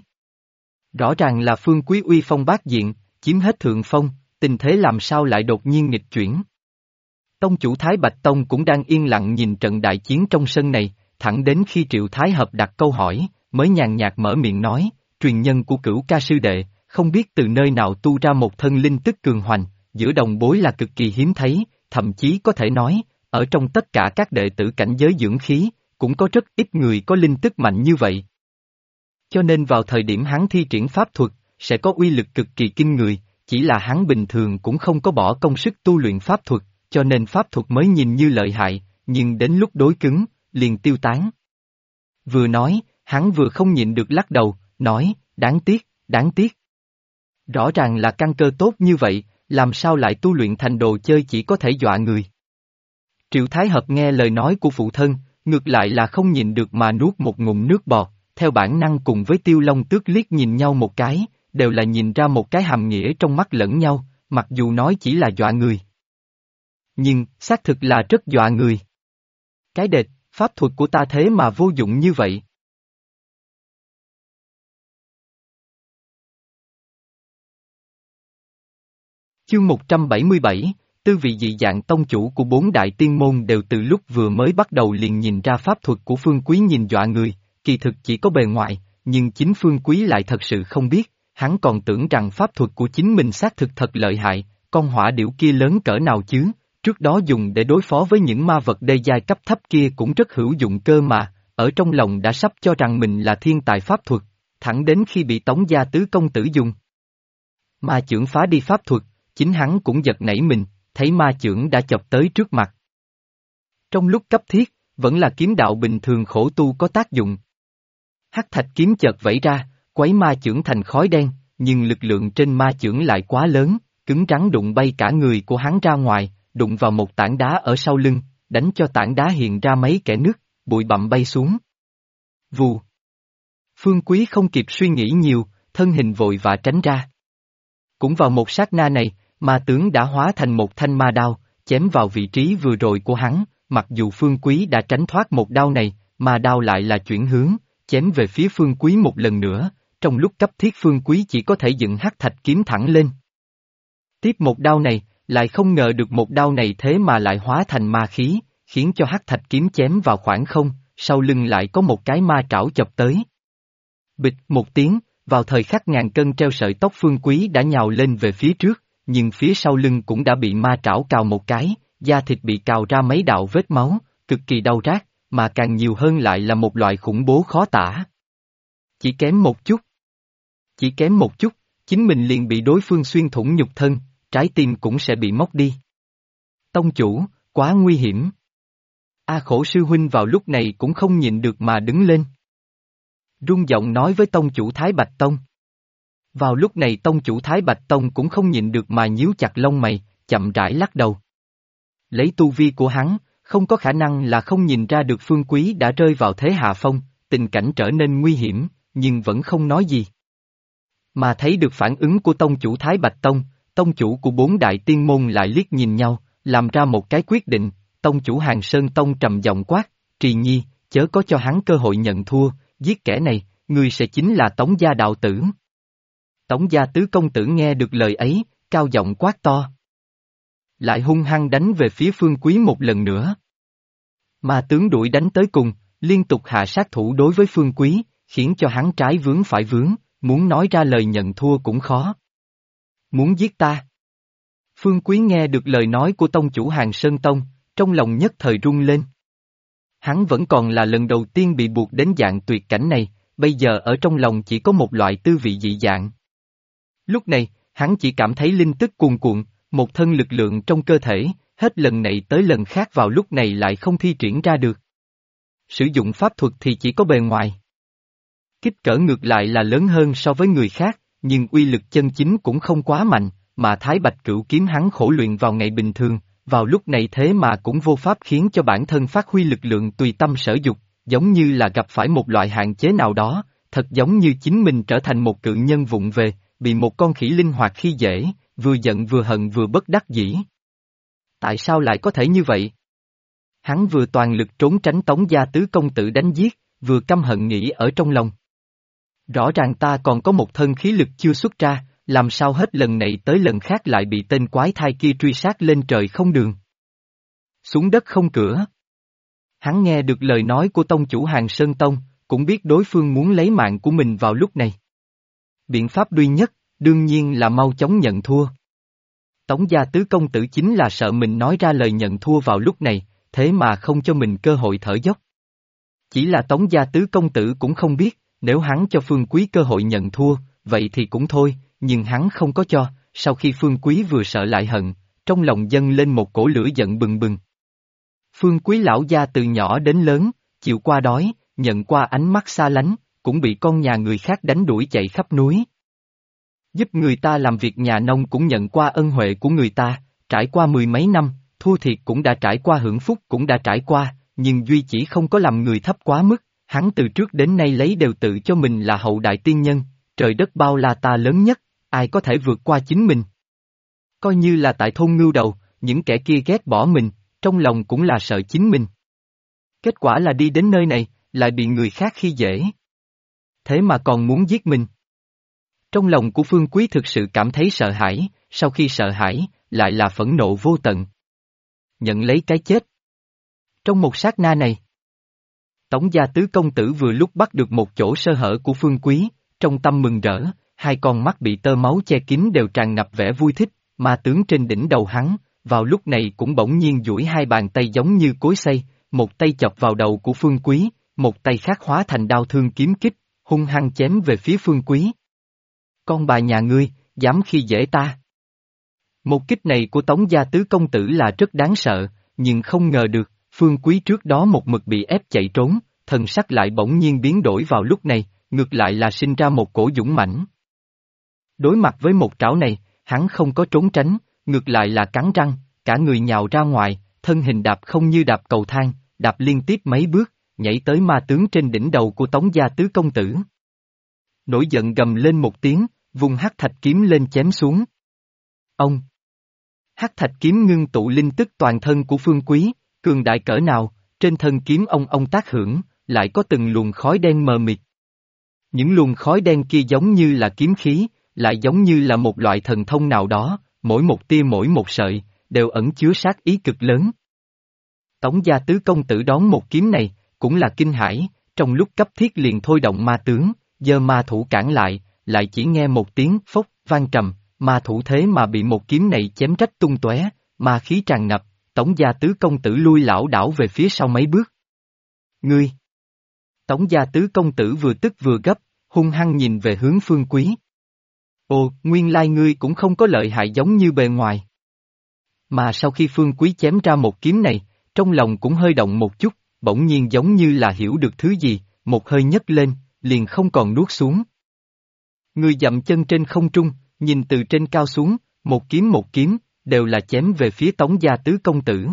Rõ ràng là Phương Quý uy phong bát diện, chiếm hết thượng phong, tình thế làm sao lại đột nhiên nghịch chuyển. Tông chủ Thái Bạch Tông cũng đang yên lặng nhìn trận đại chiến trong sân này, thẳng đến khi Triệu Thái Hợp đặt câu hỏi, mới nhàn nhạt mở miệng nói, truyền nhân của Cửu Ca sư đệ, không biết từ nơi nào tu ra một thân linh tức cường hoành, giữa đồng bối là cực kỳ hiếm thấy, thậm chí có thể nói, ở trong tất cả các đệ tử cảnh giới dưỡng khí, cũng có rất ít người có linh tức mạnh như vậy. Cho nên vào thời điểm hắn thi triển pháp thuật, sẽ có uy lực cực kỳ kinh người, chỉ là hắn bình thường cũng không có bỏ công sức tu luyện pháp thuật, cho nên pháp thuật mới nhìn như lợi hại, nhưng đến lúc đối cứng, liền tiêu tán. Vừa nói, hắn vừa không nhịn được lắc đầu, nói, đáng tiếc, đáng tiếc. Rõ ràng là căn cơ tốt như vậy, làm sao lại tu luyện thành đồ chơi chỉ có thể dọa người. Triệu Thái Hợp nghe lời nói của phụ thân, ngược lại là không nhịn được mà nuốt một ngụm nước bọt, theo bản năng cùng với Tiêu Long Tước liếc nhìn nhau một cái, đều là nhìn ra một cái hàm nghĩa trong mắt lẫn nhau, mặc dù nói chỉ là dọa người. Nhưng, xác thực là rất dọa người. Cái đệt, pháp thuật của ta thế mà vô dụng như vậy. Chương 177, tư vị dị dạng tông chủ của bốn đại tiên môn đều từ lúc vừa mới bắt đầu liền nhìn ra pháp thuật của Phương Quý nhìn dọa người, kỳ thực chỉ có bề ngoài, nhưng chính Phương Quý lại thật sự không biết, hắn còn tưởng rằng pháp thuật của chính mình xác thực thật lợi hại, con hỏa điểu kia lớn cỡ nào chứ, trước đó dùng để đối phó với những ma vật đê giai cấp thấp kia cũng rất hữu dụng cơ mà, ở trong lòng đã sắp cho rằng mình là thiên tài pháp thuật, thẳng đến khi bị Tống gia tứ công tử dùng ma chưởng phá đi pháp thuật, chính hắn cũng giật nảy mình, thấy ma chưởng đã chọc tới trước mặt. Trong lúc cấp thiết, vẫn là kiếm đạo bình thường khổ tu có tác dụng. Hắc thạch kiếm chợt vẫy ra, quấy ma chưởng thành khói đen, nhưng lực lượng trên ma chưởng lại quá lớn, cứng rắn đụng bay cả người của hắn ra ngoài, đụng vào một tảng đá ở sau lưng, đánh cho tảng đá hiện ra mấy kẽ nứt, bụi bặm bay xuống. Vù. Phương Quý không kịp suy nghĩ nhiều, thân hình vội vã tránh ra. Cũng vào một sát na này, ma tướng đã hóa thành một thanh ma đao, chém vào vị trí vừa rồi của hắn, mặc dù Phương Quý đã tránh thoát một đao này, ma đao lại là chuyển hướng, chém về phía Phương Quý một lần nữa, trong lúc cấp thiết Phương Quý chỉ có thể dựng hắc thạch kiếm thẳng lên. Tiếp một đao này, lại không ngờ được một đao này thế mà lại hóa thành ma khí, khiến cho hắc thạch kiếm chém vào khoảng không, sau lưng lại có một cái ma trảo chọc tới. Bịch một tiếng, vào thời khắc ngàn cân treo sợi tóc Phương Quý đã nhào lên về phía trước, nhưng phía sau lưng cũng đã bị ma trảo cào một cái, da thịt bị cào ra mấy đạo vết máu, cực kỳ đau rát, mà càng nhiều hơn lại là một loại khủng bố khó tả. Chỉ kém một chút. Chỉ kém một chút, chính mình liền bị đối phương xuyên thủng nhục thân, trái tim cũng sẽ bị móc đi. Tông chủ, quá nguy hiểm. A Khổ sư huynh vào lúc này cũng không nhịn được mà đứng lên. Rung giọng nói với tông chủ Thái Bạch Tông. Vào lúc này tông chủ Thái Bạch Tông cũng không nhịn được mà nhíu chặt lông mày, chậm rãi lắc đầu. Lấy tu vi của hắn, không có khả năng là không nhìn ra được Phương Quý đã rơi vào thế hạ phong, tình cảnh trở nên nguy hiểm, nhưng vẫn không nói gì. Mà thấy được phản ứng của tông chủ Thái Bạch Tông, tông chủ của bốn đại tiên môn lại liếc nhìn nhau, làm ra một cái quyết định, tông chủ Hàng Sơn Tông trầm giọng quát, Trì Nhi, chớ có cho hắn cơ hội nhận thua, giết kẻ này, ngươi sẽ chính là Tống gia đạo tử. Tống gia tứ công tử nghe được lời ấy, cao giọng quát to. Lại hung hăng đánh về phía Phương Quý một lần nữa. Ma tướng đuổi đánh tới cùng, liên tục hạ sát thủ đối với Phương Quý, khiến cho hắn trái vướng phải vướng, muốn nói ra lời nhận thua cũng khó. Muốn giết ta? Phương Quý nghe được lời nói của tông chủ Hàng Sơn Tông, trong lòng nhất thời rung lên. Hắn vẫn còn là lần đầu tiên bị buộc đến dạng tuyệt cảnh này, bây giờ ở trong lòng chỉ có một loại tư vị dị dạng. Lúc này, hắn chỉ cảm thấy linh tức cuồn cuộn, một thân lực lượng trong cơ thể, hết lần này tới lần khác vào lúc này lại không thi triển ra được. Sử dụng pháp thuật thì chỉ có bề ngoài. Kích cỡ ngược lại là lớn hơn so với người khác, nhưng uy lực chân chính cũng không quá mạnh, mà Thái Bạch Cửu kiếm hắn khổ luyện vào ngày bình thường, vào lúc này thế mà cũng vô pháp khiến cho bản thân phát huy lực lượng tùy tâm sở dục, giống như là gặp phải một loại hạn chế nào đó, thật giống như chính mình trở thành một cự nhân vụng về, bị một con khỉ linh hoạt khi dễ, vừa giận vừa hận vừa bất đắc dĩ. Tại sao lại có thể như vậy? Hắn vừa toàn lực trốn tránh Tống gia tứ công tử đánh giết, vừa căm hận nghĩ ở trong lòng. Rõ ràng ta còn có một thân khí lực chưa xuất ra, làm sao hết lần này tới lần khác lại bị tên quái thai kia truy sát lên trời không đường. Xuống đất không cửa. Hắn nghe được lời nói của tông chủ Hàng Sơn Tông, cũng biết đối phương muốn lấy mạng của mình vào lúc này. Biện pháp duy nhất, đương nhiên là mau chóng nhận thua. Tống gia tứ công tử chính là sợ mình nói ra lời nhận thua vào lúc này, thế mà không cho mình cơ hội thở dốc. Chỉ là Tống gia tứ công tử cũng không biết, nếu hắn cho Phương Quý cơ hội nhận thua, vậy thì cũng thôi, nhưng hắn không có cho, sau khi Phương Quý vừa sợ lại hận, trong lòng dâng lên một cổ lửa giận bừng bừng. Phương Quý lão gia từ nhỏ đến lớn, chịu qua đói, nhận qua ánh mắt xa lánh, cũng bị con nhà người khác đánh đuổi chạy khắp núi. Giúp người ta làm việc nhà nông cũng nhận qua ân huệ của người ta, trải qua mười mấy năm, thua thiệt cũng đã trải qua hưởng phúc cũng đã trải qua, nhưng duy chỉ không có làm người thấp quá mức, hắn từ trước đến nay lấy đều tự cho mình là hậu đại tiên nhân, trời đất bao la ta lớn nhất, ai có thể vượt qua chính mình. Coi như là tại thôn Ngưu Đầu, những kẻ kia ghét bỏ mình, trong lòng cũng là sợ chính mình. Kết quả là đi đến nơi này, lại bị người khác khi dễ. Thế mà còn muốn giết mình. Trong lòng của Phương Quý thực sự cảm thấy sợ hãi, sau khi sợ hãi, lại là phẫn nộ vô tận. Nhận lấy cái chết. Trong một sát na này, Tống gia tứ công tử vừa lúc bắt được một chỗ sơ hở của Phương Quý, trong tâm mừng rỡ, hai con mắt bị tơ máu che kín đều tràn ngập vẻ vui thích, mà tướng trên đỉnh đầu hắn, vào lúc này cũng bỗng nhiên duỗi hai bàn tay giống như cối xay, một tay chọc vào đầu của Phương Quý, một tay khác hóa thành đao thương kiếm kích, hung hăng chém về phía Phương Quý. Con bà nhà ngươi, dám khi dễ ta. Một kích này của Tống gia tứ công tử là rất đáng sợ, nhưng không ngờ được, Phương Quý trước đó một mực bị ép chạy trốn, thần sắc lại bỗng nhiên biến đổi vào lúc này, ngược lại là sinh ra một cổ dũng mãnh. Đối mặt với một trảo này, hắn không có trốn tránh, ngược lại là cắn răng, cả người nhào ra ngoài, thân hình đạp không như đạp cầu thang, đạp liên tiếp mấy bước, nhảy tới ma tướng trên đỉnh đầu của Tống gia tứ công tử. Nổi giận gầm lên một tiếng, vùng hắc thạch kiếm lên chém xuống. Ông! Hắc thạch kiếm ngưng tụ linh tức toàn thân của Phương Quý, cường đại cỡ nào, trên thân kiếm ông tác hưởng, lại có từng luồng khói đen mờ mịt. Những luồng khói đen kia giống như là kiếm khí, lại giống như là một loại thần thông nào đó, mỗi một tia mỗi một sợi, đều ẩn chứa sát ý cực lớn. Tống gia tứ công tử đón một kiếm này, cũng là kinh hãi, trong lúc cấp thiết liền thôi động ma tướng, giơ ma thủ cản lại chỉ nghe một tiếng phốc vang trầm, ma thủ thế mà bị một kiếm này chém rách tung tóe, ma khí tràn ngập, Tống gia tứ công tử lui lảo đảo về phía sau mấy bước. Ngươi! Tống gia tứ công tử vừa tức vừa gấp, hung hăng nhìn về hướng Phương Quý. Ồ, nguyên lai ngươi cũng không có lợi hại giống như bề ngoài. Mà sau khi Phương Quý chém ra một kiếm này, trong lòng cũng hơi động một chút, bỗng nhiên giống như là hiểu được thứ gì, một hơi nhấc lên, liền không còn nuốt xuống. Ngươi dậm chân trên không trung, nhìn từ trên cao xuống, một kiếm, đều là chém về phía Tống gia tứ công tử.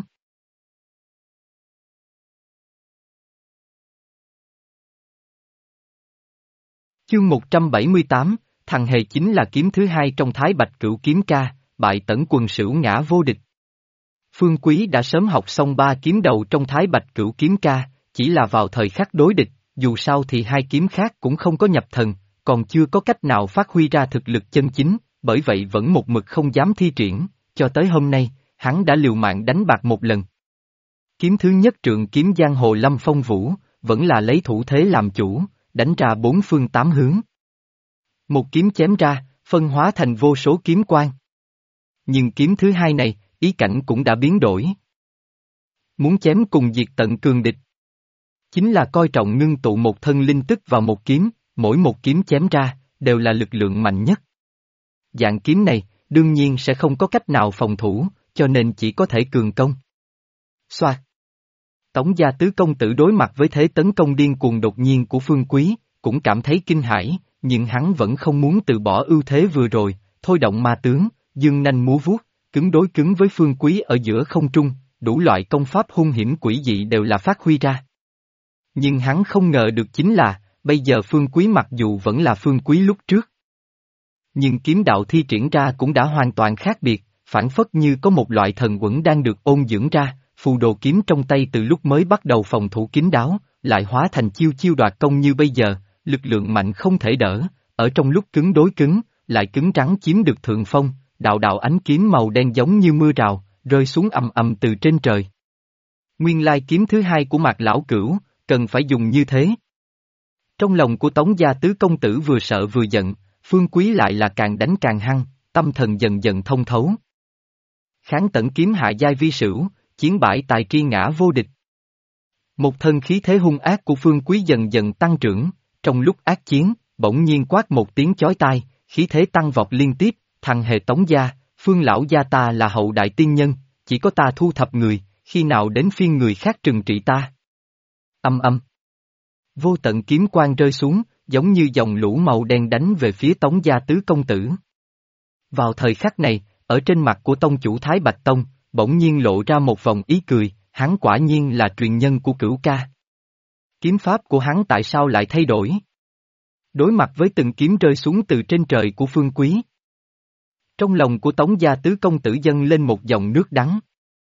Chương 178, thằng hề chính là kiếm thứ hai trong Thái Bạch Cửu kiếm ca, bại Tẩn Quần Sửu ngã vô địch. Phương Quý đã sớm học xong ba kiếm đầu trong Thái Bạch Cửu Kiếm Ca, chỉ là vào thời khắc đối địch, dù sao thì hai kiếm khác cũng không có nhập thần, còn chưa có cách nào phát huy ra thực lực chân chính, bởi vậy vẫn một mực không dám thi triển, cho tới hôm nay, hắn đã liều mạng đánh bạc một lần. Kiếm thứ nhất trượng kiếm giang hồ Lâm Phong Vũ, vẫn là lấy thủ thế làm chủ, đánh ra bốn phương tám hướng. Một kiếm chém ra, phân hóa thành vô số kiếm quang. Nhưng kiếm thứ hai này, ý cảnh cũng đã biến đổi. Muốn chém cùng diệt tận cường địch. Chính là coi trọng ngưng tụ một thân linh tức vào một kiếm, mỗi một kiếm chém ra, đều là lực lượng mạnh nhất. Dạng kiếm này, đương nhiên sẽ không có cách nào phòng thủ, cho nên chỉ có thể cường công. Xoạt. Tống gia tứ công tử đối mặt với thế tấn công điên cuồng đột nhiên của Phương Quý, cũng cảm thấy kinh hãi, nhưng hắn vẫn không muốn từ bỏ ưu thế vừa rồi, thôi động ma tướng, dương nanh múa vuốt, cứng đối cứng với Phương Quý ở giữa không trung, đủ loại công pháp hung hiểm quỷ dị đều là phát huy ra. Nhưng hắn không ngờ được chính là, bây giờ Phương Quý mặc dù vẫn là Phương Quý lúc trước. Nhưng kiếm đạo thi triển ra cũng đã hoàn toàn khác biệt, phản phất như có một loại thần uẩn đang được ôn dưỡng ra, phù đồ kiếm trong tay từ lúc mới bắt đầu phòng thủ kín đáo, lại hóa thành chiêu chiêu đoạt công như bây giờ, lực lượng mạnh không thể đỡ, ở trong lúc cứng đối cứng, lại cứng rắn chiếm được thượng phong, đạo đạo ánh kiếm màu đen giống như mưa rào, rơi xuống ầm ầm từ trên trời. Nguyên lai kiếm thứ hai của Mạc Lão Cửu, cần phải dùng như thế. Trong lòng của Tống gia tứ công tử vừa sợ vừa giận, Phương Quý lại là càng đánh càng hăng, tâm thần dần dần thông thấu. Kháng tận kiếm hạ giai vi sửu, chiến bại tài tri ngã vô địch. Một thân khí thế hung ác của Phương Quý dần dần tăng trưởng, trong lúc ác chiến, bỗng nhiên quát một tiếng chói tai, khí thế tăng vọt liên tiếp, thằng hề Tống gia, Phương lão gia ta là hậu đại tiên nhân, chỉ có ta thu thập người, khi nào đến phiên người khác trừng trị ta. Âm âm. Vô tận kiếm quang rơi xuống, giống như dòng lũ màu đen đánh về phía Tống gia tứ công tử. Vào thời khắc này, ở trên mặt của tông chủ Thái Bạch Tông, bỗng nhiên lộ ra một vòng ý cười, hắn quả nhiên là truyền nhân của Cửu Ca. Kiếm pháp của hắn tại sao lại thay đổi? Đối mặt với từng kiếm rơi xuống từ trên trời của Phương Quý. Trong lòng của Tống gia tứ công tử dâng lên một dòng nước đắng.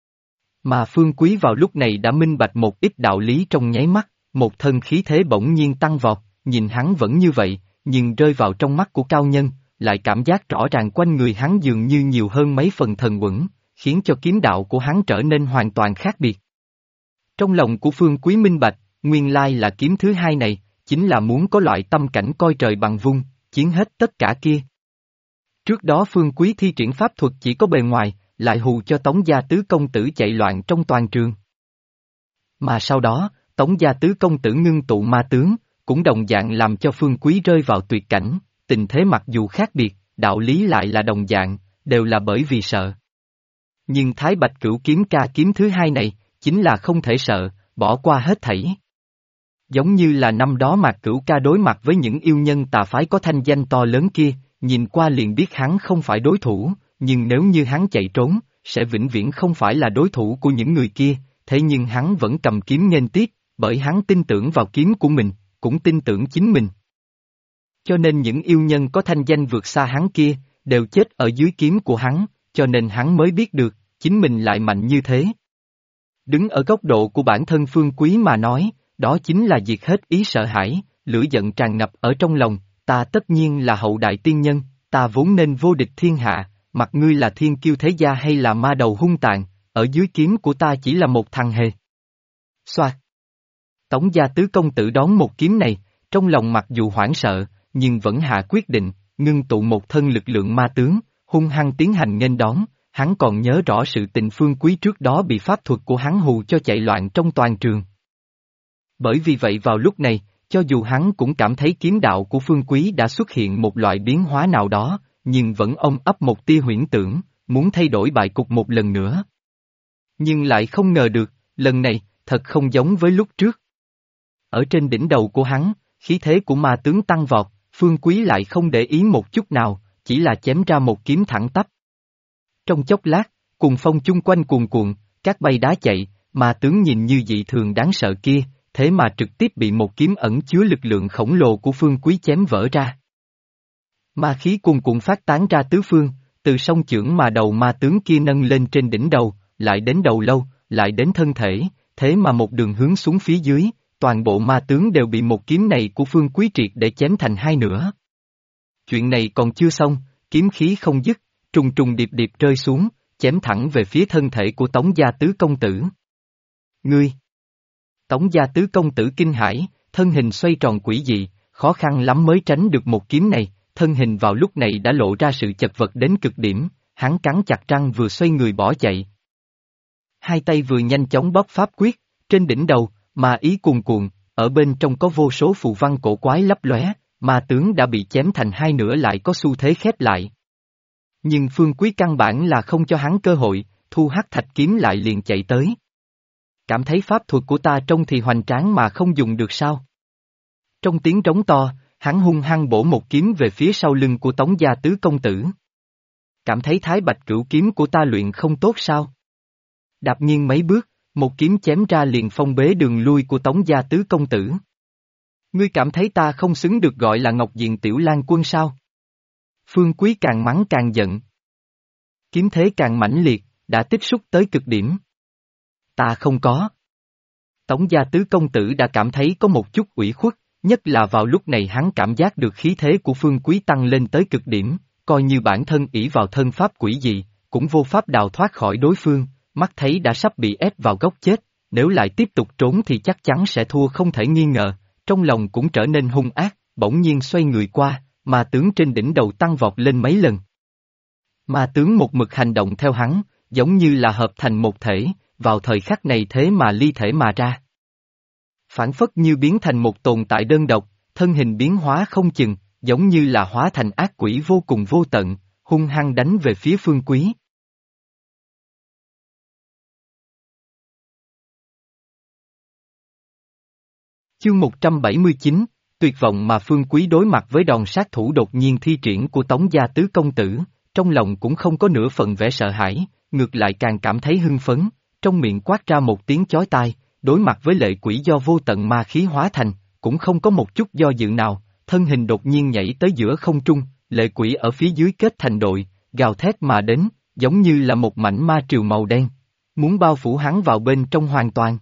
Mà Phương Quý vào lúc này đã minh bạch một ít đạo lý trong nháy mắt, một thân khí thế bỗng nhiên tăng vọt, nhìn hắn vẫn như vậy, nhưng rơi vào trong mắt của cao nhân, lại cảm giác rõ ràng quanh người hắn dường như nhiều hơn mấy phần thần uẩn, khiến cho kiếm đạo của hắn trở nên hoàn toàn khác biệt. Trong lòng của Phương Quý minh bạch, nguyên lai là kiếm thứ hai này, chính là muốn có loại tâm cảnh coi trời bằng vung, chiến hết tất cả kia. Trước đó Phương Quý thi triển pháp thuật chỉ có bề ngoài, lại hù cho Tống gia tứ công tử chạy loạn trong toàn trường. Mà sau đó, Tống gia tứ công tử ngưng tụ ma tướng, cũng đồng dạng làm cho Phương Quý rơi vào tuyệt cảnh, tình thế mặc dù khác biệt, đạo lý lại là đồng dạng, đều là bởi vì sợ. Nhưng Thái Bạch Cửu Kiếm Ca kiếm thứ hai này, chính là không thể sợ, bỏ qua hết thảy. Giống như là năm đó Mạc Cửu Ca đối mặt với những yêu nhân tà phái có thanh danh to lớn kia, nhìn qua liền biết hắn không phải đối thủ, nhưng nếu như hắn chạy trốn, sẽ vĩnh viễn không phải là đối thủ của những người kia, thế nhưng hắn vẫn cầm kiếm nghênh tiếp, bởi hắn tin tưởng vào kiếm của mình, cũng tin tưởng chính mình. Cho nên những yêu nhân có thanh danh vượt xa hắn kia, đều chết ở dưới kiếm của hắn, cho nên hắn mới biết được, chính mình lại mạnh như thế. Đứng ở góc độ của bản thân Phương Quý mà nói, đó chính là diệt hết ý sợ hãi, lửa giận tràn ngập ở trong lòng, ta tất nhiên là hậu đại tiên nhân, ta vốn nên vô địch thiên hạ, mặc ngươi là thiên kiêu thế gia hay là ma đầu hung tàn, ở dưới kiếm của ta chỉ là một thằng hề. Xoạt. Tống gia tứ công tử đón một kiếm này, trong lòng mặc dù hoảng sợ, nhưng vẫn hạ quyết định, ngưng tụ một thân lực lượng ma tướng, hung hăng tiến hành nghênh đón, hắn còn nhớ rõ sự tình Phương Quý trước đó bị pháp thuật của hắn hù cho chạy loạn trong toàn trường. Bởi vì vậy vào lúc này, cho dù hắn cũng cảm thấy kiếm đạo của Phương Quý đã xuất hiện một loại biến hóa nào đó, nhưng vẫn ôm ấp một tia huyễn tưởng, muốn thay đổi bại cục một lần nữa. Nhưng lại không ngờ được, lần này, thật không giống với lúc trước. Ở trên đỉnh đầu của hắn, khí thế của ma tướng tăng vọt, Phương Quý lại không để ý một chút nào, chỉ là chém ra một kiếm thẳng tắp. Trong chốc lát, cùng phong chung quanh cuồn cuộn, các bay đá chạy, ma tướng nhìn như dị thường đáng sợ kia, thế mà trực tiếp bị một kiếm ẩn chứa lực lượng khổng lồ của Phương Quý chém vỡ ra. Ma khí cuồn cuộn phát tán ra tứ phương, từ song chưởng mà đầu ma tướng kia nâng lên trên đỉnh đầu, lại đến đầu lâu, lại đến thân thể, thế mà một đường hướng xuống phía dưới, toàn bộ ma tướng đều bị một kiếm này của Phương Quý triệt để chém thành hai nửa. Chuyện này còn chưa xong, kiếm khí không dứt, trùng trùng điệp điệp rơi xuống, chém thẳng về phía thân thể của Tống gia tứ công tử. Ngươi! Tống gia tứ công tử kinh hãi, thân hình xoay tròn quỷ dị, khó khăn lắm mới tránh được một kiếm này, thân hình vào lúc này đã lộ ra sự chật vật đến cực điểm, hắn cắn chặt răng vừa xoay người bỏ chạy. Hai tay vừa nhanh chóng bóp pháp quyết, trên đỉnh đầu, ma ý cuồn cuộn, ở bên trong có vô số phù văn cổ quái lấp lóe, ma tướng đã bị chém thành hai nửa lại có xu thế khép lại. Nhưng Phương Quý căn bản là không cho hắn cơ hội, thu hắc thạch kiếm lại liền chạy tới. Cảm thấy pháp thuật của ta trông thì hoành tráng mà không dùng được sao? Trong tiếng trống to, hắn hung hăng bổ một kiếm về phía sau lưng của Tống gia tứ công tử. Cảm thấy thái bạch cửu kiếm của ta luyện không tốt sao? Đạp nhiên mấy bước, một kiếm chém ra liền phong bế đường lui của Tống gia tứ công tử. Ngươi cảm thấy ta không xứng được gọi là Ngọc Diện Tiểu Lang Quân sao? Phương Quý càng mắng càng giận. Kiếm thế càng mãnh liệt, đã tích xúc tới cực điểm. Ta không có. Tống gia tứ công tử đã cảm thấy có một chút ủy khuất, nhất là vào lúc này hắn cảm giác được khí thế của Phương Quý tăng lên tới cực điểm, coi như bản thân ỷ vào thân pháp quỷ dị, cũng vô pháp đào thoát khỏi đối phương, mắt thấy đã sắp bị ép vào góc chết, nếu lại tiếp tục trốn thì chắc chắn sẽ thua không thể nghi ngờ, trong lòng cũng trở nên hung ác, bỗng nhiên xoay người qua, ma tướng trên đỉnh đầu tăng vọt lên mấy lần. Ma tướng một mực hành động theo hắn, giống như là hợp thành một thể, vào thời khắc này thế mà ly thể mà ra. Phản phất như biến thành một tồn tại đơn độc, thân hình biến hóa không chừng, giống như là hóa thành ác quỷ vô cùng vô tận, hung hăng đánh về phía Phương Quý. Chương 179, tuyệt vọng mà Phương Quý đối mặt với đòn sát thủ đột nhiên thi triển của Tống gia tứ công tử, trong lòng cũng không có nửa phần vẻ sợ hãi, ngược lại càng cảm thấy hưng phấn, trong miệng quát ra một tiếng chói tai, đối mặt với lệ quỷ do vô tận ma khí hóa thành, cũng không có một chút do dự nào, thân hình đột nhiên nhảy tới giữa không trung, lệ quỷ ở phía dưới kết thành đội, gào thét mà đến, giống như là một mảnh ma triều màu đen, muốn bao phủ hắn vào bên trong hoàn toàn.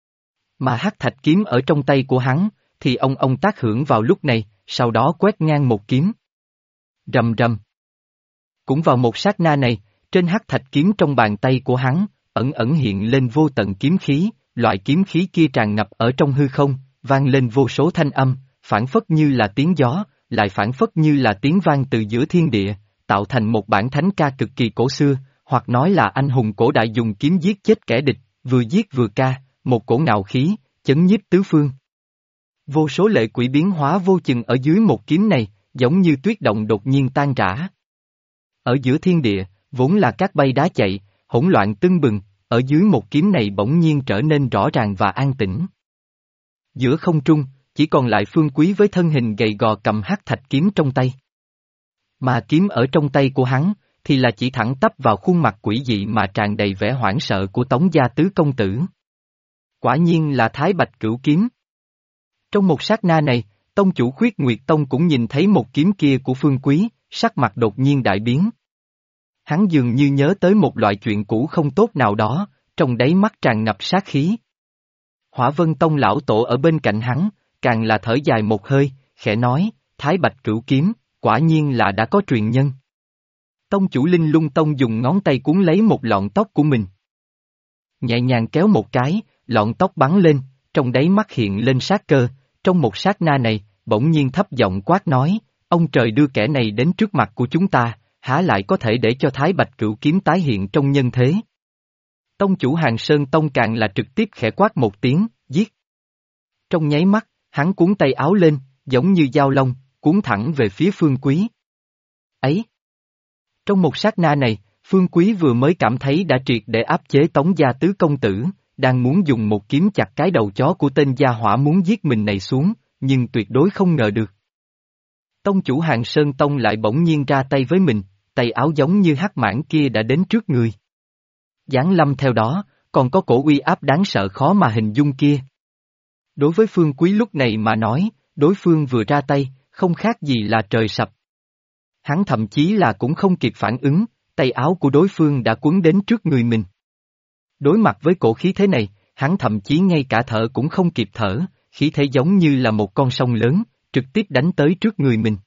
Mà hắc thạch kiếm ở trong tay của hắn, thì ông tác hưởng vào lúc này, sau đó quét ngang một kiếm. Rầm rầm. Cũng vào một sát na này, trên hắc thạch kiếm trong bàn tay của hắn, ẩn ẩn hiện lên vô tận kiếm khí, loại kiếm khí kia tràn ngập ở trong hư không, vang lên vô số thanh âm, phảng phất như là tiếng gió, lại phảng phất như là tiếng vang từ giữa thiên địa, tạo thành một bản thánh ca cực kỳ cổ xưa, hoặc nói là anh hùng cổ đại dùng kiếm giết chết kẻ địch, vừa giết vừa ca, một cổ ngạo khí, chấn nhiếp tứ phương. Vô số lệ quỷ biến hóa vô chừng ở dưới một kiếm này, giống như tuyết động đột nhiên tan rã. Ở giữa thiên địa, vốn là cát bay đá chạy, hỗn loạn tưng bừng, ở dưới một kiếm này bỗng nhiên trở nên rõ ràng và an tĩnh. Giữa không trung, chỉ còn lại Phương Quý với thân hình gầy gò cầm hắc thạch kiếm trong tay. Mà kiếm ở trong tay của hắn, thì là chỉ thẳng tắp vào khuôn mặt quỷ dị mà tràn đầy vẻ hoảng sợ của Tống gia tứ công tử. Quả nhiên là Thái Bạch Cửu Kiếm. Trong một sát na này, tông chủ Khuyết Nguyệt Tông cũng nhìn thấy một kiếm kia của Phương Quý, sắc mặt đột nhiên đại biến. Hắn dường như nhớ tới một loại chuyện cũ không tốt nào đó, trong đáy mắt tràn ngập sát khí. Hỏa Vân Tông lão tổ ở bên cạnh hắn, càng là thở dài một hơi, khẽ nói, Thái Bạch Cửu Kiếm, quả nhiên là đã có truyền nhân. Tông chủ Linh Lung Tông dùng ngón tay cuốn lấy một lọn tóc của mình. Nhẹ nhàng kéo một cái, lọn tóc bắn lên, trong đáy mắt hiện lên sát cơ, trong một sát na này, bỗng nhiên thấp giọng quát nói, ông trời đưa kẻ này đến trước mặt của chúng ta, há lại có thể để cho Thái Bạch Cửu Kiếm tái hiện trong nhân thế. Tông chủ Hàng Sơn Tông càng là trực tiếp khẽ quát một tiếng, giết. Trong nháy mắt, hắn cuốn tay áo lên, giống như dao long, cuốn thẳng về phía Phương Quý. Ấy! Trong một sát na này, Phương Quý vừa mới cảm thấy đã triệt để áp chế Tống gia tứ công tử, đang muốn dùng một kiếm chặt cái đầu chó của tên gia hỏa muốn giết mình này xuống, nhưng tuyệt đối không ngờ được. Tông chủ Hàng Sơn Tông lại bỗng nhiên ra tay với mình, tay áo giống như hắc mãng kia đã đến trước người. Giáng lâm theo đó, còn có cổ uy áp đáng sợ khó mà hình dung kia. Đối với Phương Quý lúc này mà nói, đối phương vừa ra tay, không khác gì là trời sập. Hắn thậm chí là cũng không kịp phản ứng, tay áo của đối phương đã cuốn đến trước người mình. Đối mặt với cổ khí thế này, hắn thậm chí ngay cả thở cũng không kịp thở, khí thế giống như là một con sông lớn, trực tiếp đánh tới trước người mình.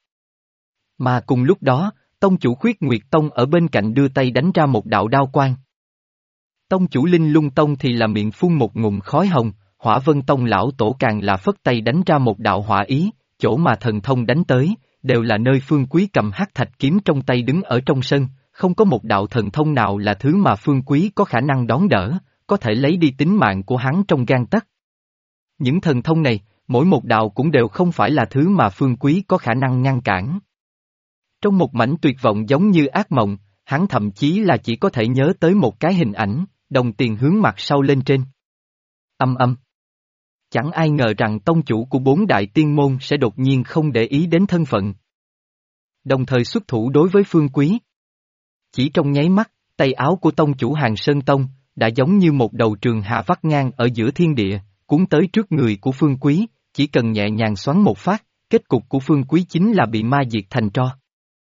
Mà cùng lúc đó, tông chủ Khuyết Nguyệt Tông ở bên cạnh đưa tay đánh ra một đạo đao quang. Tông chủ Linh Lung Tông thì là miệng phun một ngụm khói hồng, Hỏa Vân Tông lão tổ càng là phất tay đánh ra một đạo hỏa ý, chỗ mà thần thông đánh tới, đều là nơi Phương Quý cầm hắc thạch kiếm trong tay đứng ở trong sân, không có một đạo thần thông nào là thứ mà Phương Quý có khả năng đón đỡ, có thể lấy đi tính mạng của hắn trong gang tấc. Những thần thông này, mỗi một đạo cũng đều không phải là thứ mà Phương Quý có khả năng ngăn cản. Trong một mảnh tuyệt vọng giống như ác mộng, hắn thậm chí là chỉ có thể nhớ tới một cái hình ảnh, đồng tiền hướng mặt sau lên trên. Âm âm. Chẳng ai ngờ rằng tông chủ của bốn đại tiên môn sẽ đột nhiên không để ý đến thân phận. Đồng thời xuất thủ đối với Phương Quý. Chỉ trong nháy mắt, tay áo của tông chủ Hàng Sơn Tông, đã giống như một đầu trường hạ vắt ngang ở giữa thiên địa, cuốn tới trước người của Phương Quý, chỉ cần nhẹ nhàng xoắn một phát, kết cục của Phương Quý chính là bị ma diệt thành tro.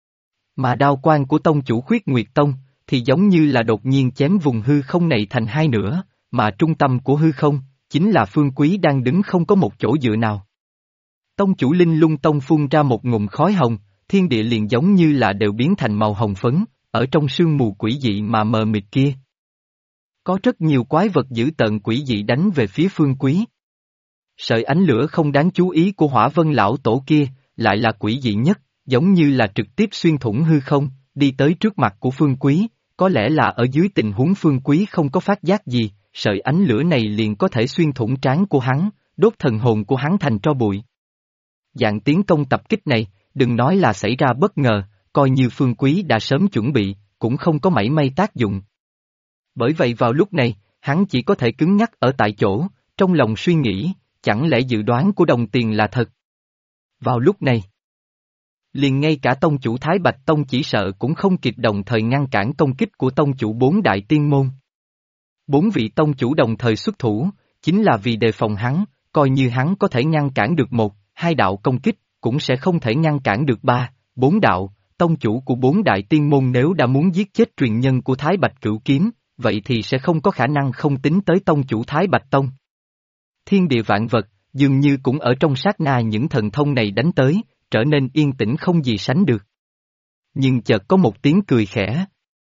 Mà đao quang của tông chủ Khuyết Nguyệt Tông, thì giống như là đột nhiên chém vùng hư không này thành hai nửa, mà trung tâm của hư không, chính là Phương Quý đang đứng không có một chỗ dựa nào. Tông chủ Linh Lung Tông phun ra một ngụm khói hồng, thiên địa liền giống như là đều biến thành màu hồng phấn, ở trong sương mù quỷ dị mà mờ mịt kia. Có rất nhiều quái vật dữ tợn quỷ dị đánh về phía Phương Quý. Sợi ánh lửa không đáng chú ý của Hỏa Vân lão tổ kia, lại là quỷ dị nhất, giống như là trực tiếp xuyên thủng hư không, đi tới trước mặt của Phương Quý, có lẽ là ở dưới tình huống Phương Quý không có phát giác gì, sợi ánh lửa này liền có thể xuyên thủng trán của hắn, đốt thần hồn của hắn thành tro bụi. Dạng tiến công tập kích này, đừng nói là xảy ra bất ngờ, coi như Phương Quý đã sớm chuẩn bị, cũng không có mảy may tác dụng. Bởi vậy vào lúc này, hắn chỉ có thể cứng nhắc ở tại chỗ, trong lòng suy nghĩ, chẳng lẽ dự đoán của đồng tiền là thật. Vào lúc này, liền ngay cả tông chủ Thái Bạch Tông chỉ sợ cũng không kịp đồng thời ngăn cản công kích của tông chủ bốn đại tiên môn. Bốn vị tông chủ đồng thời xuất thủ, chính là vì đề phòng hắn, coi như hắn có thể ngăn cản được một, hai đạo công kích, cũng sẽ không thể ngăn cản được ba, bốn đạo, tông chủ của bốn đại tiên môn nếu đã muốn giết chết truyền nhân của Thái Bạch Cửu Kiếm, vậy thì sẽ không có khả năng không tính tới tông chủ Thái Bạch Tông. Thiên địa vạn vật, dường như cũng ở trong sát na những thần thông này đánh tới, trở nên yên tĩnh không gì sánh được. Nhưng chợt có một tiếng cười khẽ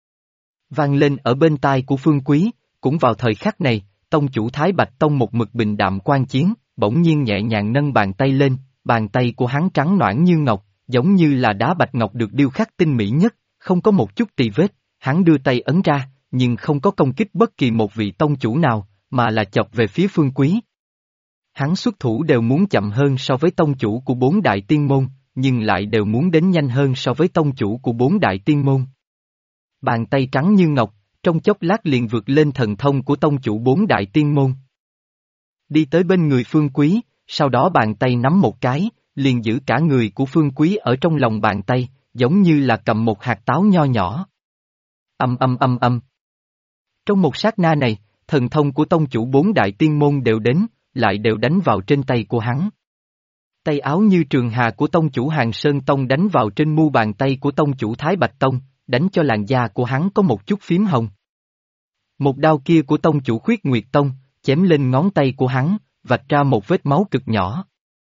vang lên ở bên tai của Phương Quý, cũng vào thời khắc này, tông chủ Thái Bạch Tông một mực bình đạm quan chiến, bỗng nhiên nhẹ nhàng nâng bàn tay lên, bàn tay của hắn trắng nõn như ngọc, giống như là đá bạch ngọc được điêu khắc tinh mỹ nhất, không có một chút tì vết, hắn đưa tay ấn ra, nhưng không có công kích bất kỳ một vị tông chủ nào, mà là chọc về phía Phương Quý. Hắn xuất thủ đều muốn chậm hơn so với tông chủ của bốn đại tiên môn, nhưng lại đều muốn đến nhanh hơn so với tông chủ của bốn đại tiên môn. Bàn tay trắng như ngọc, trong chốc lát liền vượt lên thần thông của tông chủ bốn đại tiên môn. Đi tới bên người Phương Quý, sau đó bàn tay nắm một cái, liền giữ cả người của Phương Quý ở trong lòng bàn tay, giống như là cầm một hạt táo nho nhỏ. Âm âm âm âm. Trong một sát na này, thần thông của tông chủ bốn đại tiên môn đều đến, lại đều đánh vào trên tay của hắn. Tay áo như trường hà của tông chủ Hàng Sơn Tông đánh vào trên mu bàn tay của tông chủ Thái Bạch Tông, đánh cho làn da của hắn có một chút phím hồng. Một đao kia của tông chủ Khuyết Nguyệt Tông, chém lên ngón tay của hắn, vạch ra một vết máu cực nhỏ.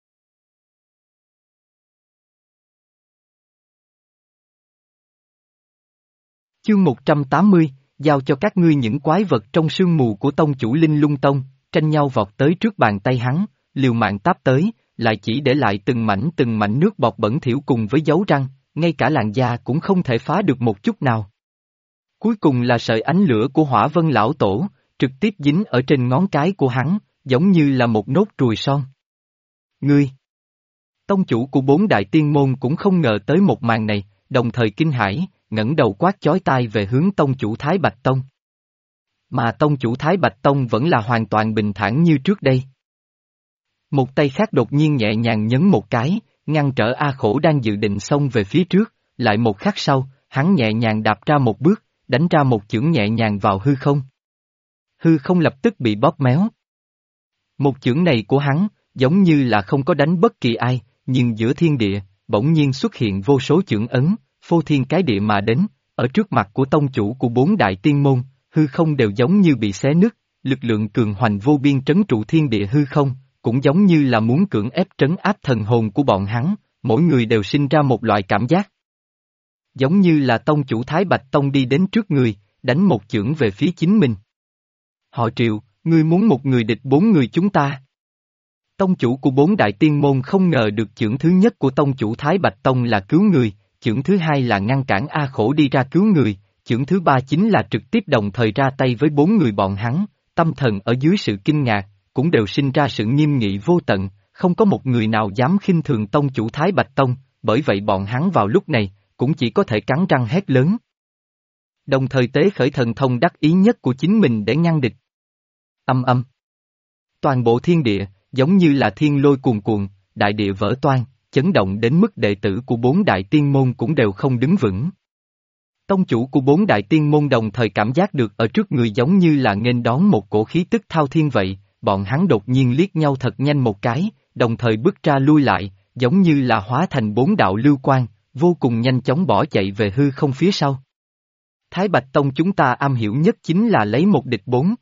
Chương 180, giao cho các ngươi những quái vật trong sương mù của tông chủ Linh Lung Tông, tranh nhau vọt tới trước bàn tay hắn, liều mạng táp tới, lại chỉ để lại từng mảnh nước bọt bẩn thỉu cùng với dấu răng, ngay cả làn da cũng không thể phá được một chút nào. Cuối cùng là sợi ánh lửa của Hỏa Vân lão tổ, trực tiếp dính ở trên ngón cái của hắn, giống như là một nốt ruồi son. Ngươi! Tông chủ của bốn đại tiên môn cũng không ngờ tới một màn này, đồng thời kinh hãi, ngẩng đầu quát chói tai về hướng tông chủ Thái Bạch Tông. Mà tông chủ Thái Bạch Tông vẫn là hoàn toàn bình thản như trước đây. Một tay khác đột nhiên nhẹ nhàng nhấn một cái, ngăn trở A Khổ đang dự định xông về phía trước, lại một khắc sau, hắn nhẹ nhàng đạp ra một bước, đánh ra một chưởng nhẹ nhàng vào hư không. Hư không lập tức bị bóp méo. Một chưởng này của hắn, giống như là không có đánh bất kỳ ai, nhưng giữa thiên địa, bỗng nhiên xuất hiện vô số chưởng ấn, phô thiên cái địa mà đến, ở trước mặt của tông chủ của bốn đại tiên môn, hư không đều giống như bị xé nứt, lực lượng cường hoành vô biên trấn trụ thiên địa hư không, cũng giống như là muốn cưỡng ép trấn áp thần hồn của bọn hắn, mỗi người đều sinh ra một loại cảm giác. Giống như là tông chủ Thái Bạch Tông đi đến trước người, đánh một chưởng về phía chính mình. Họ Triệu, ngươi muốn một người địch bốn người chúng ta. Tông chủ của bốn đại tiên môn không ngờ được chưởng thứ nhất của tông chủ Thái Bạch Tông là cứu người, chưởng thứ hai là ngăn cản A Khổ đi ra cứu người, chưởng thứ ba chính là trực tiếp đồng thời ra tay với bốn người bọn hắn, tâm thần ở dưới sự kinh ngạc, cũng đều sinh ra sự nghiêm nghị vô tận, không có một người nào dám khinh thường tông chủ Thái Bạch Tông, bởi vậy bọn hắn vào lúc này, cũng chỉ có thể cắn răng hét lớn. Đồng thời tế khởi thần thông đắc ý nhất của chính mình để ngăn địch. Âm âm. Toàn bộ thiên địa, giống như là thiên lôi cuồn cuộn, đại địa vỡ toang, chấn động đến mức đệ tử của bốn đại tiên môn cũng đều không đứng vững. Tông chủ của bốn đại tiên môn đồng thời cảm giác được ở trước người giống như là nghênh đón một cổ khí tức thao thiên vậy, bọn hắn đột nhiên liếc nhau thật nhanh một cái, đồng thời bước ra lui lại, giống như là hóa thành bốn đạo lưu quang, vô cùng nhanh chóng bỏ chạy về hư không phía sau. Thái Bạch Tông chúng ta am hiểu nhất chính là lấy một địch bốn.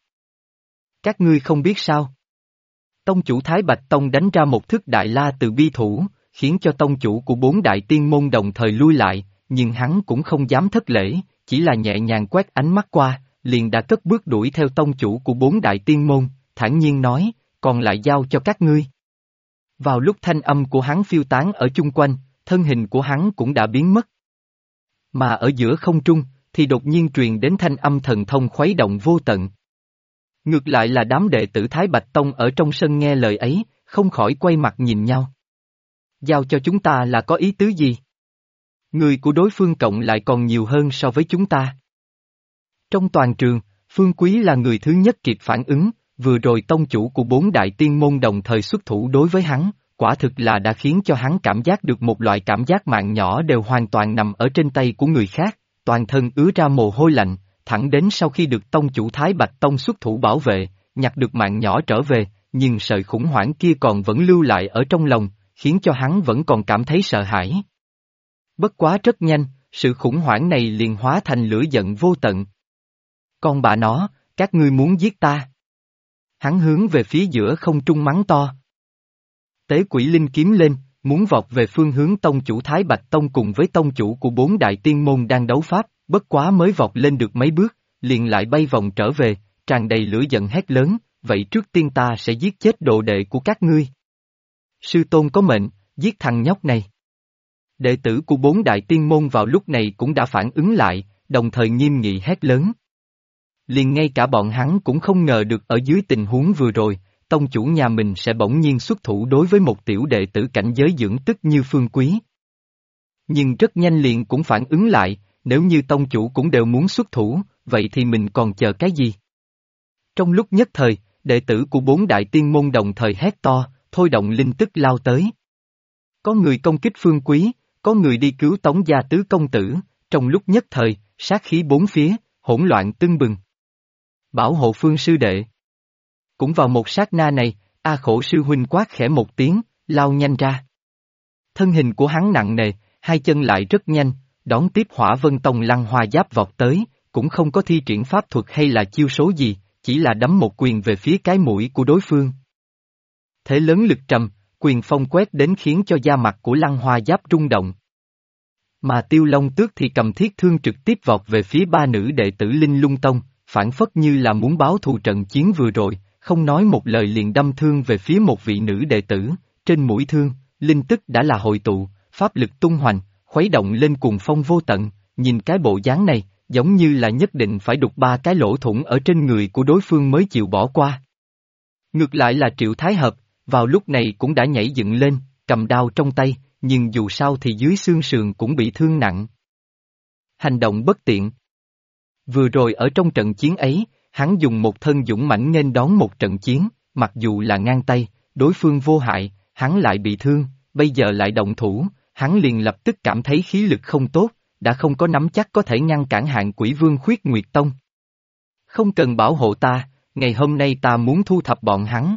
Các ngươi không biết sao? Tông chủ Thái Bạch Tông đánh ra một thức đại la từ bi thủ, khiến cho tông chủ của bốn đại tiên môn đồng thời lui lại, nhưng hắn cũng không dám thất lễ, chỉ là nhẹ nhàng quét ánh mắt qua, liền đã cất bước đuổi theo tông chủ của bốn đại tiên môn, thản nhiên nói, còn lại giao cho các ngươi. Vào lúc thanh âm của hắn phiêu tán ở chung quanh, thân hình của hắn cũng đã biến mất. Mà ở giữa không trung, thì đột nhiên truyền đến thanh âm thần thông khuấy động vô tận. Ngược lại là đám đệ tử Thái Bạch Tông ở trong sân nghe lời ấy, không khỏi quay mặt nhìn nhau. Giao cho chúng ta là có ý tứ gì? Người của đối phương cộng lại còn nhiều hơn so với chúng ta. Trong toàn trường, Phương Quý là người thứ nhất kịp phản ứng, vừa rồi tông chủ của bốn đại tiên môn đồng thời xuất thủ đối với hắn, quả thực là đã khiến cho hắn cảm giác được một loại cảm giác mạng nhỏ đều hoàn toàn nằm ở trên tay của người khác, toàn thân ứa ra mồ hôi lạnh, thẳng đến sau khi được tông chủ Thái Bạch Tông xuất thủ bảo vệ, nhặt được mạng nhỏ trở về, nhưng sợi khủng hoảng kia còn vẫn lưu lại ở trong lòng, khiến cho hắn vẫn còn cảm thấy sợ hãi. Bất quá rất nhanh, sự khủng hoảng này liền hóa thành lửa giận vô tận. Con bà nó, các ngươi muốn giết ta. Hắn hướng về phía giữa không trung mắng to. Tế quỷ linh kiếm lên, muốn vọt về phương hướng tông chủ Thái Bạch Tông cùng với tông chủ của bốn đại tiên môn đang đấu pháp, bất quá mới vọt lên được mấy bước, liền lại bay vòng trở về, tràn đầy lửa giận hét lớn, vậy trước tiên ta sẽ giết chết đồ đệ của các ngươi. Sư tôn có mệnh, giết thằng nhóc này. Đệ tử của bốn đại tiên môn vào lúc này cũng đã phản ứng lại, đồng thời nghiêm nghị hét lớn. Liền ngay cả bọn hắn cũng không ngờ được ở dưới tình huống vừa rồi, tông chủ nhà mình sẽ bỗng nhiên xuất thủ đối với một tiểu đệ tử cảnh giới dưỡng tức như Phương Quý. Nhưng rất nhanh liền cũng phản ứng lại, nếu như tông chủ cũng đều muốn xuất thủ, vậy thì mình còn chờ cái gì? Trong lúc nhất thời, đệ tử của bốn đại tiên môn đồng thời hét to, thôi động linh tức lao tới. Có người công kích Phương Quý, có người đi cứu Tống gia tứ công tử, trong lúc nhất thời, sát khí bốn phía, hỗn loạn tưng bừng. Bảo hộ Phương sư đệ. Cũng vào một sát na này, A Khổ sư huynh quát khẽ một tiếng, lao nhanh ra. Thân hình của hắn nặng nề, hai chân lại rất nhanh, đón tiếp Hỏa Vân Tông Lăng Hoa Giáp vọt tới, cũng không có thi triển pháp thuật hay là chiêu số gì, chỉ là đấm một quyền về phía cái mũi của đối phương. Thế lớn lực trầm, quyền phong quét đến khiến cho da mặt của Lăng Hoa Giáp rung động. Mà Tiêu Long Tước thì cầm thiết thương trực tiếp vọt về phía ba nữ đệ tử Linh Lung Tông, phản phất như là muốn báo thù trận chiến vừa rồi, không nói một lời liền đâm thương về phía một vị nữ đệ tử, trên mũi thương, linh tức đã là hội tụ, pháp lực tung hoành, khuấy động lên cuồng phong vô tận, nhìn cái bộ dáng này, giống như là nhất định phải đục ba cái lỗ thủng ở trên người của đối phương mới chịu bỏ qua. Ngược lại là Triệu Thái Hợp, vào lúc này cũng đã nhảy dựng lên, cầm đao trong tay, nhưng dù sao thì dưới xương sườn cũng bị thương nặng. Hành động bất tiện. Vừa rồi ở trong trận chiến ấy, hắn dùng một thân dũng mãnh nghênh đón một trận chiến, mặc dù là ngang tay, đối phương vô hại, hắn lại bị thương, bây giờ lại động thủ, hắn liền lập tức cảm thấy khí lực không tốt, đã không có nắm chắc có thể ngăn cản Hạng Quỷ Vương Khuyết Nguyệt Tông. Không cần bảo hộ ta, ngày hôm nay ta muốn thu thập bọn hắn.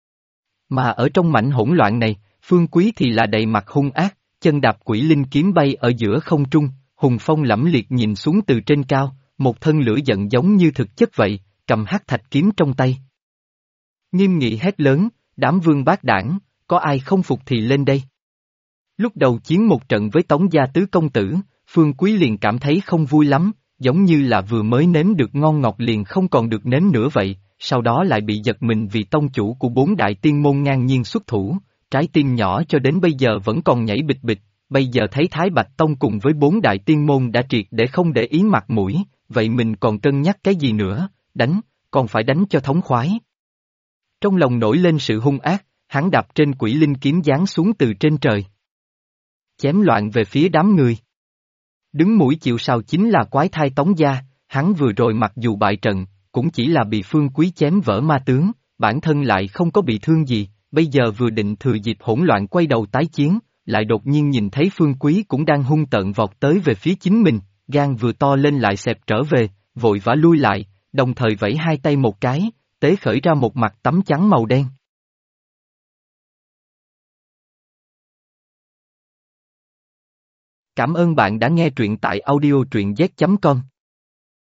Mà ở trong mảnh hỗn loạn này, Phương Quý thì là đầy mặt hung ác, chân đạp quỷ linh kiếm bay ở giữa không trung, hùng phong lẫm liệt nhìn xuống từ trên cao, một thân lửa giận giống như thực chất vậy, cầm hắc thạch kiếm trong tay. Nghiêm nghị hét lớn, đám vương bát đảng, có ai không phục thì lên đây. Lúc đầu chiến một trận với Tống gia tứ công tử, Phương Quý liền cảm thấy không vui lắm, giống như là vừa mới nếm được ngon ngọt liền không còn được nếm nữa vậy, sau đó lại bị giật mình vì tông chủ của bốn đại tiên môn ngang nhiên xuất thủ, trái tim nhỏ cho đến bây giờ vẫn còn nhảy bịch bịch, bây giờ thấy Thái Bạch Tông cùng với bốn đại tiên môn đã triệt để không để ý mặt mũi, vậy mình còn cân nhắc cái gì nữa, đánh, còn phải đánh cho thống khoái. Trong lòng nổi lên sự hung ác, hắn đạp trên quỷ linh kiếm giáng xuống từ trên trời. Chém loạn về phía đám người. Đứng mũi chịu sào chính là quái thai Tống gia, hắn vừa rồi mặc dù bại trận, cũng chỉ là bị Phương Quý chém vỡ ma tướng, bản thân lại không có bị thương gì, bây giờ vừa định thừa dịp hỗn loạn quay đầu tái chiến, lại đột nhiên nhìn thấy Phương Quý cũng đang hung tợn vọt tới về phía chính mình, gan vừa to lên lại xẹp trở về, vội vã lui lại, đồng thời vẫy hai tay một cái, tế khởi ra một mặt tấm chắn màu đen. Cảm ơn bạn đã nghe truyện tại audio truyện z.com.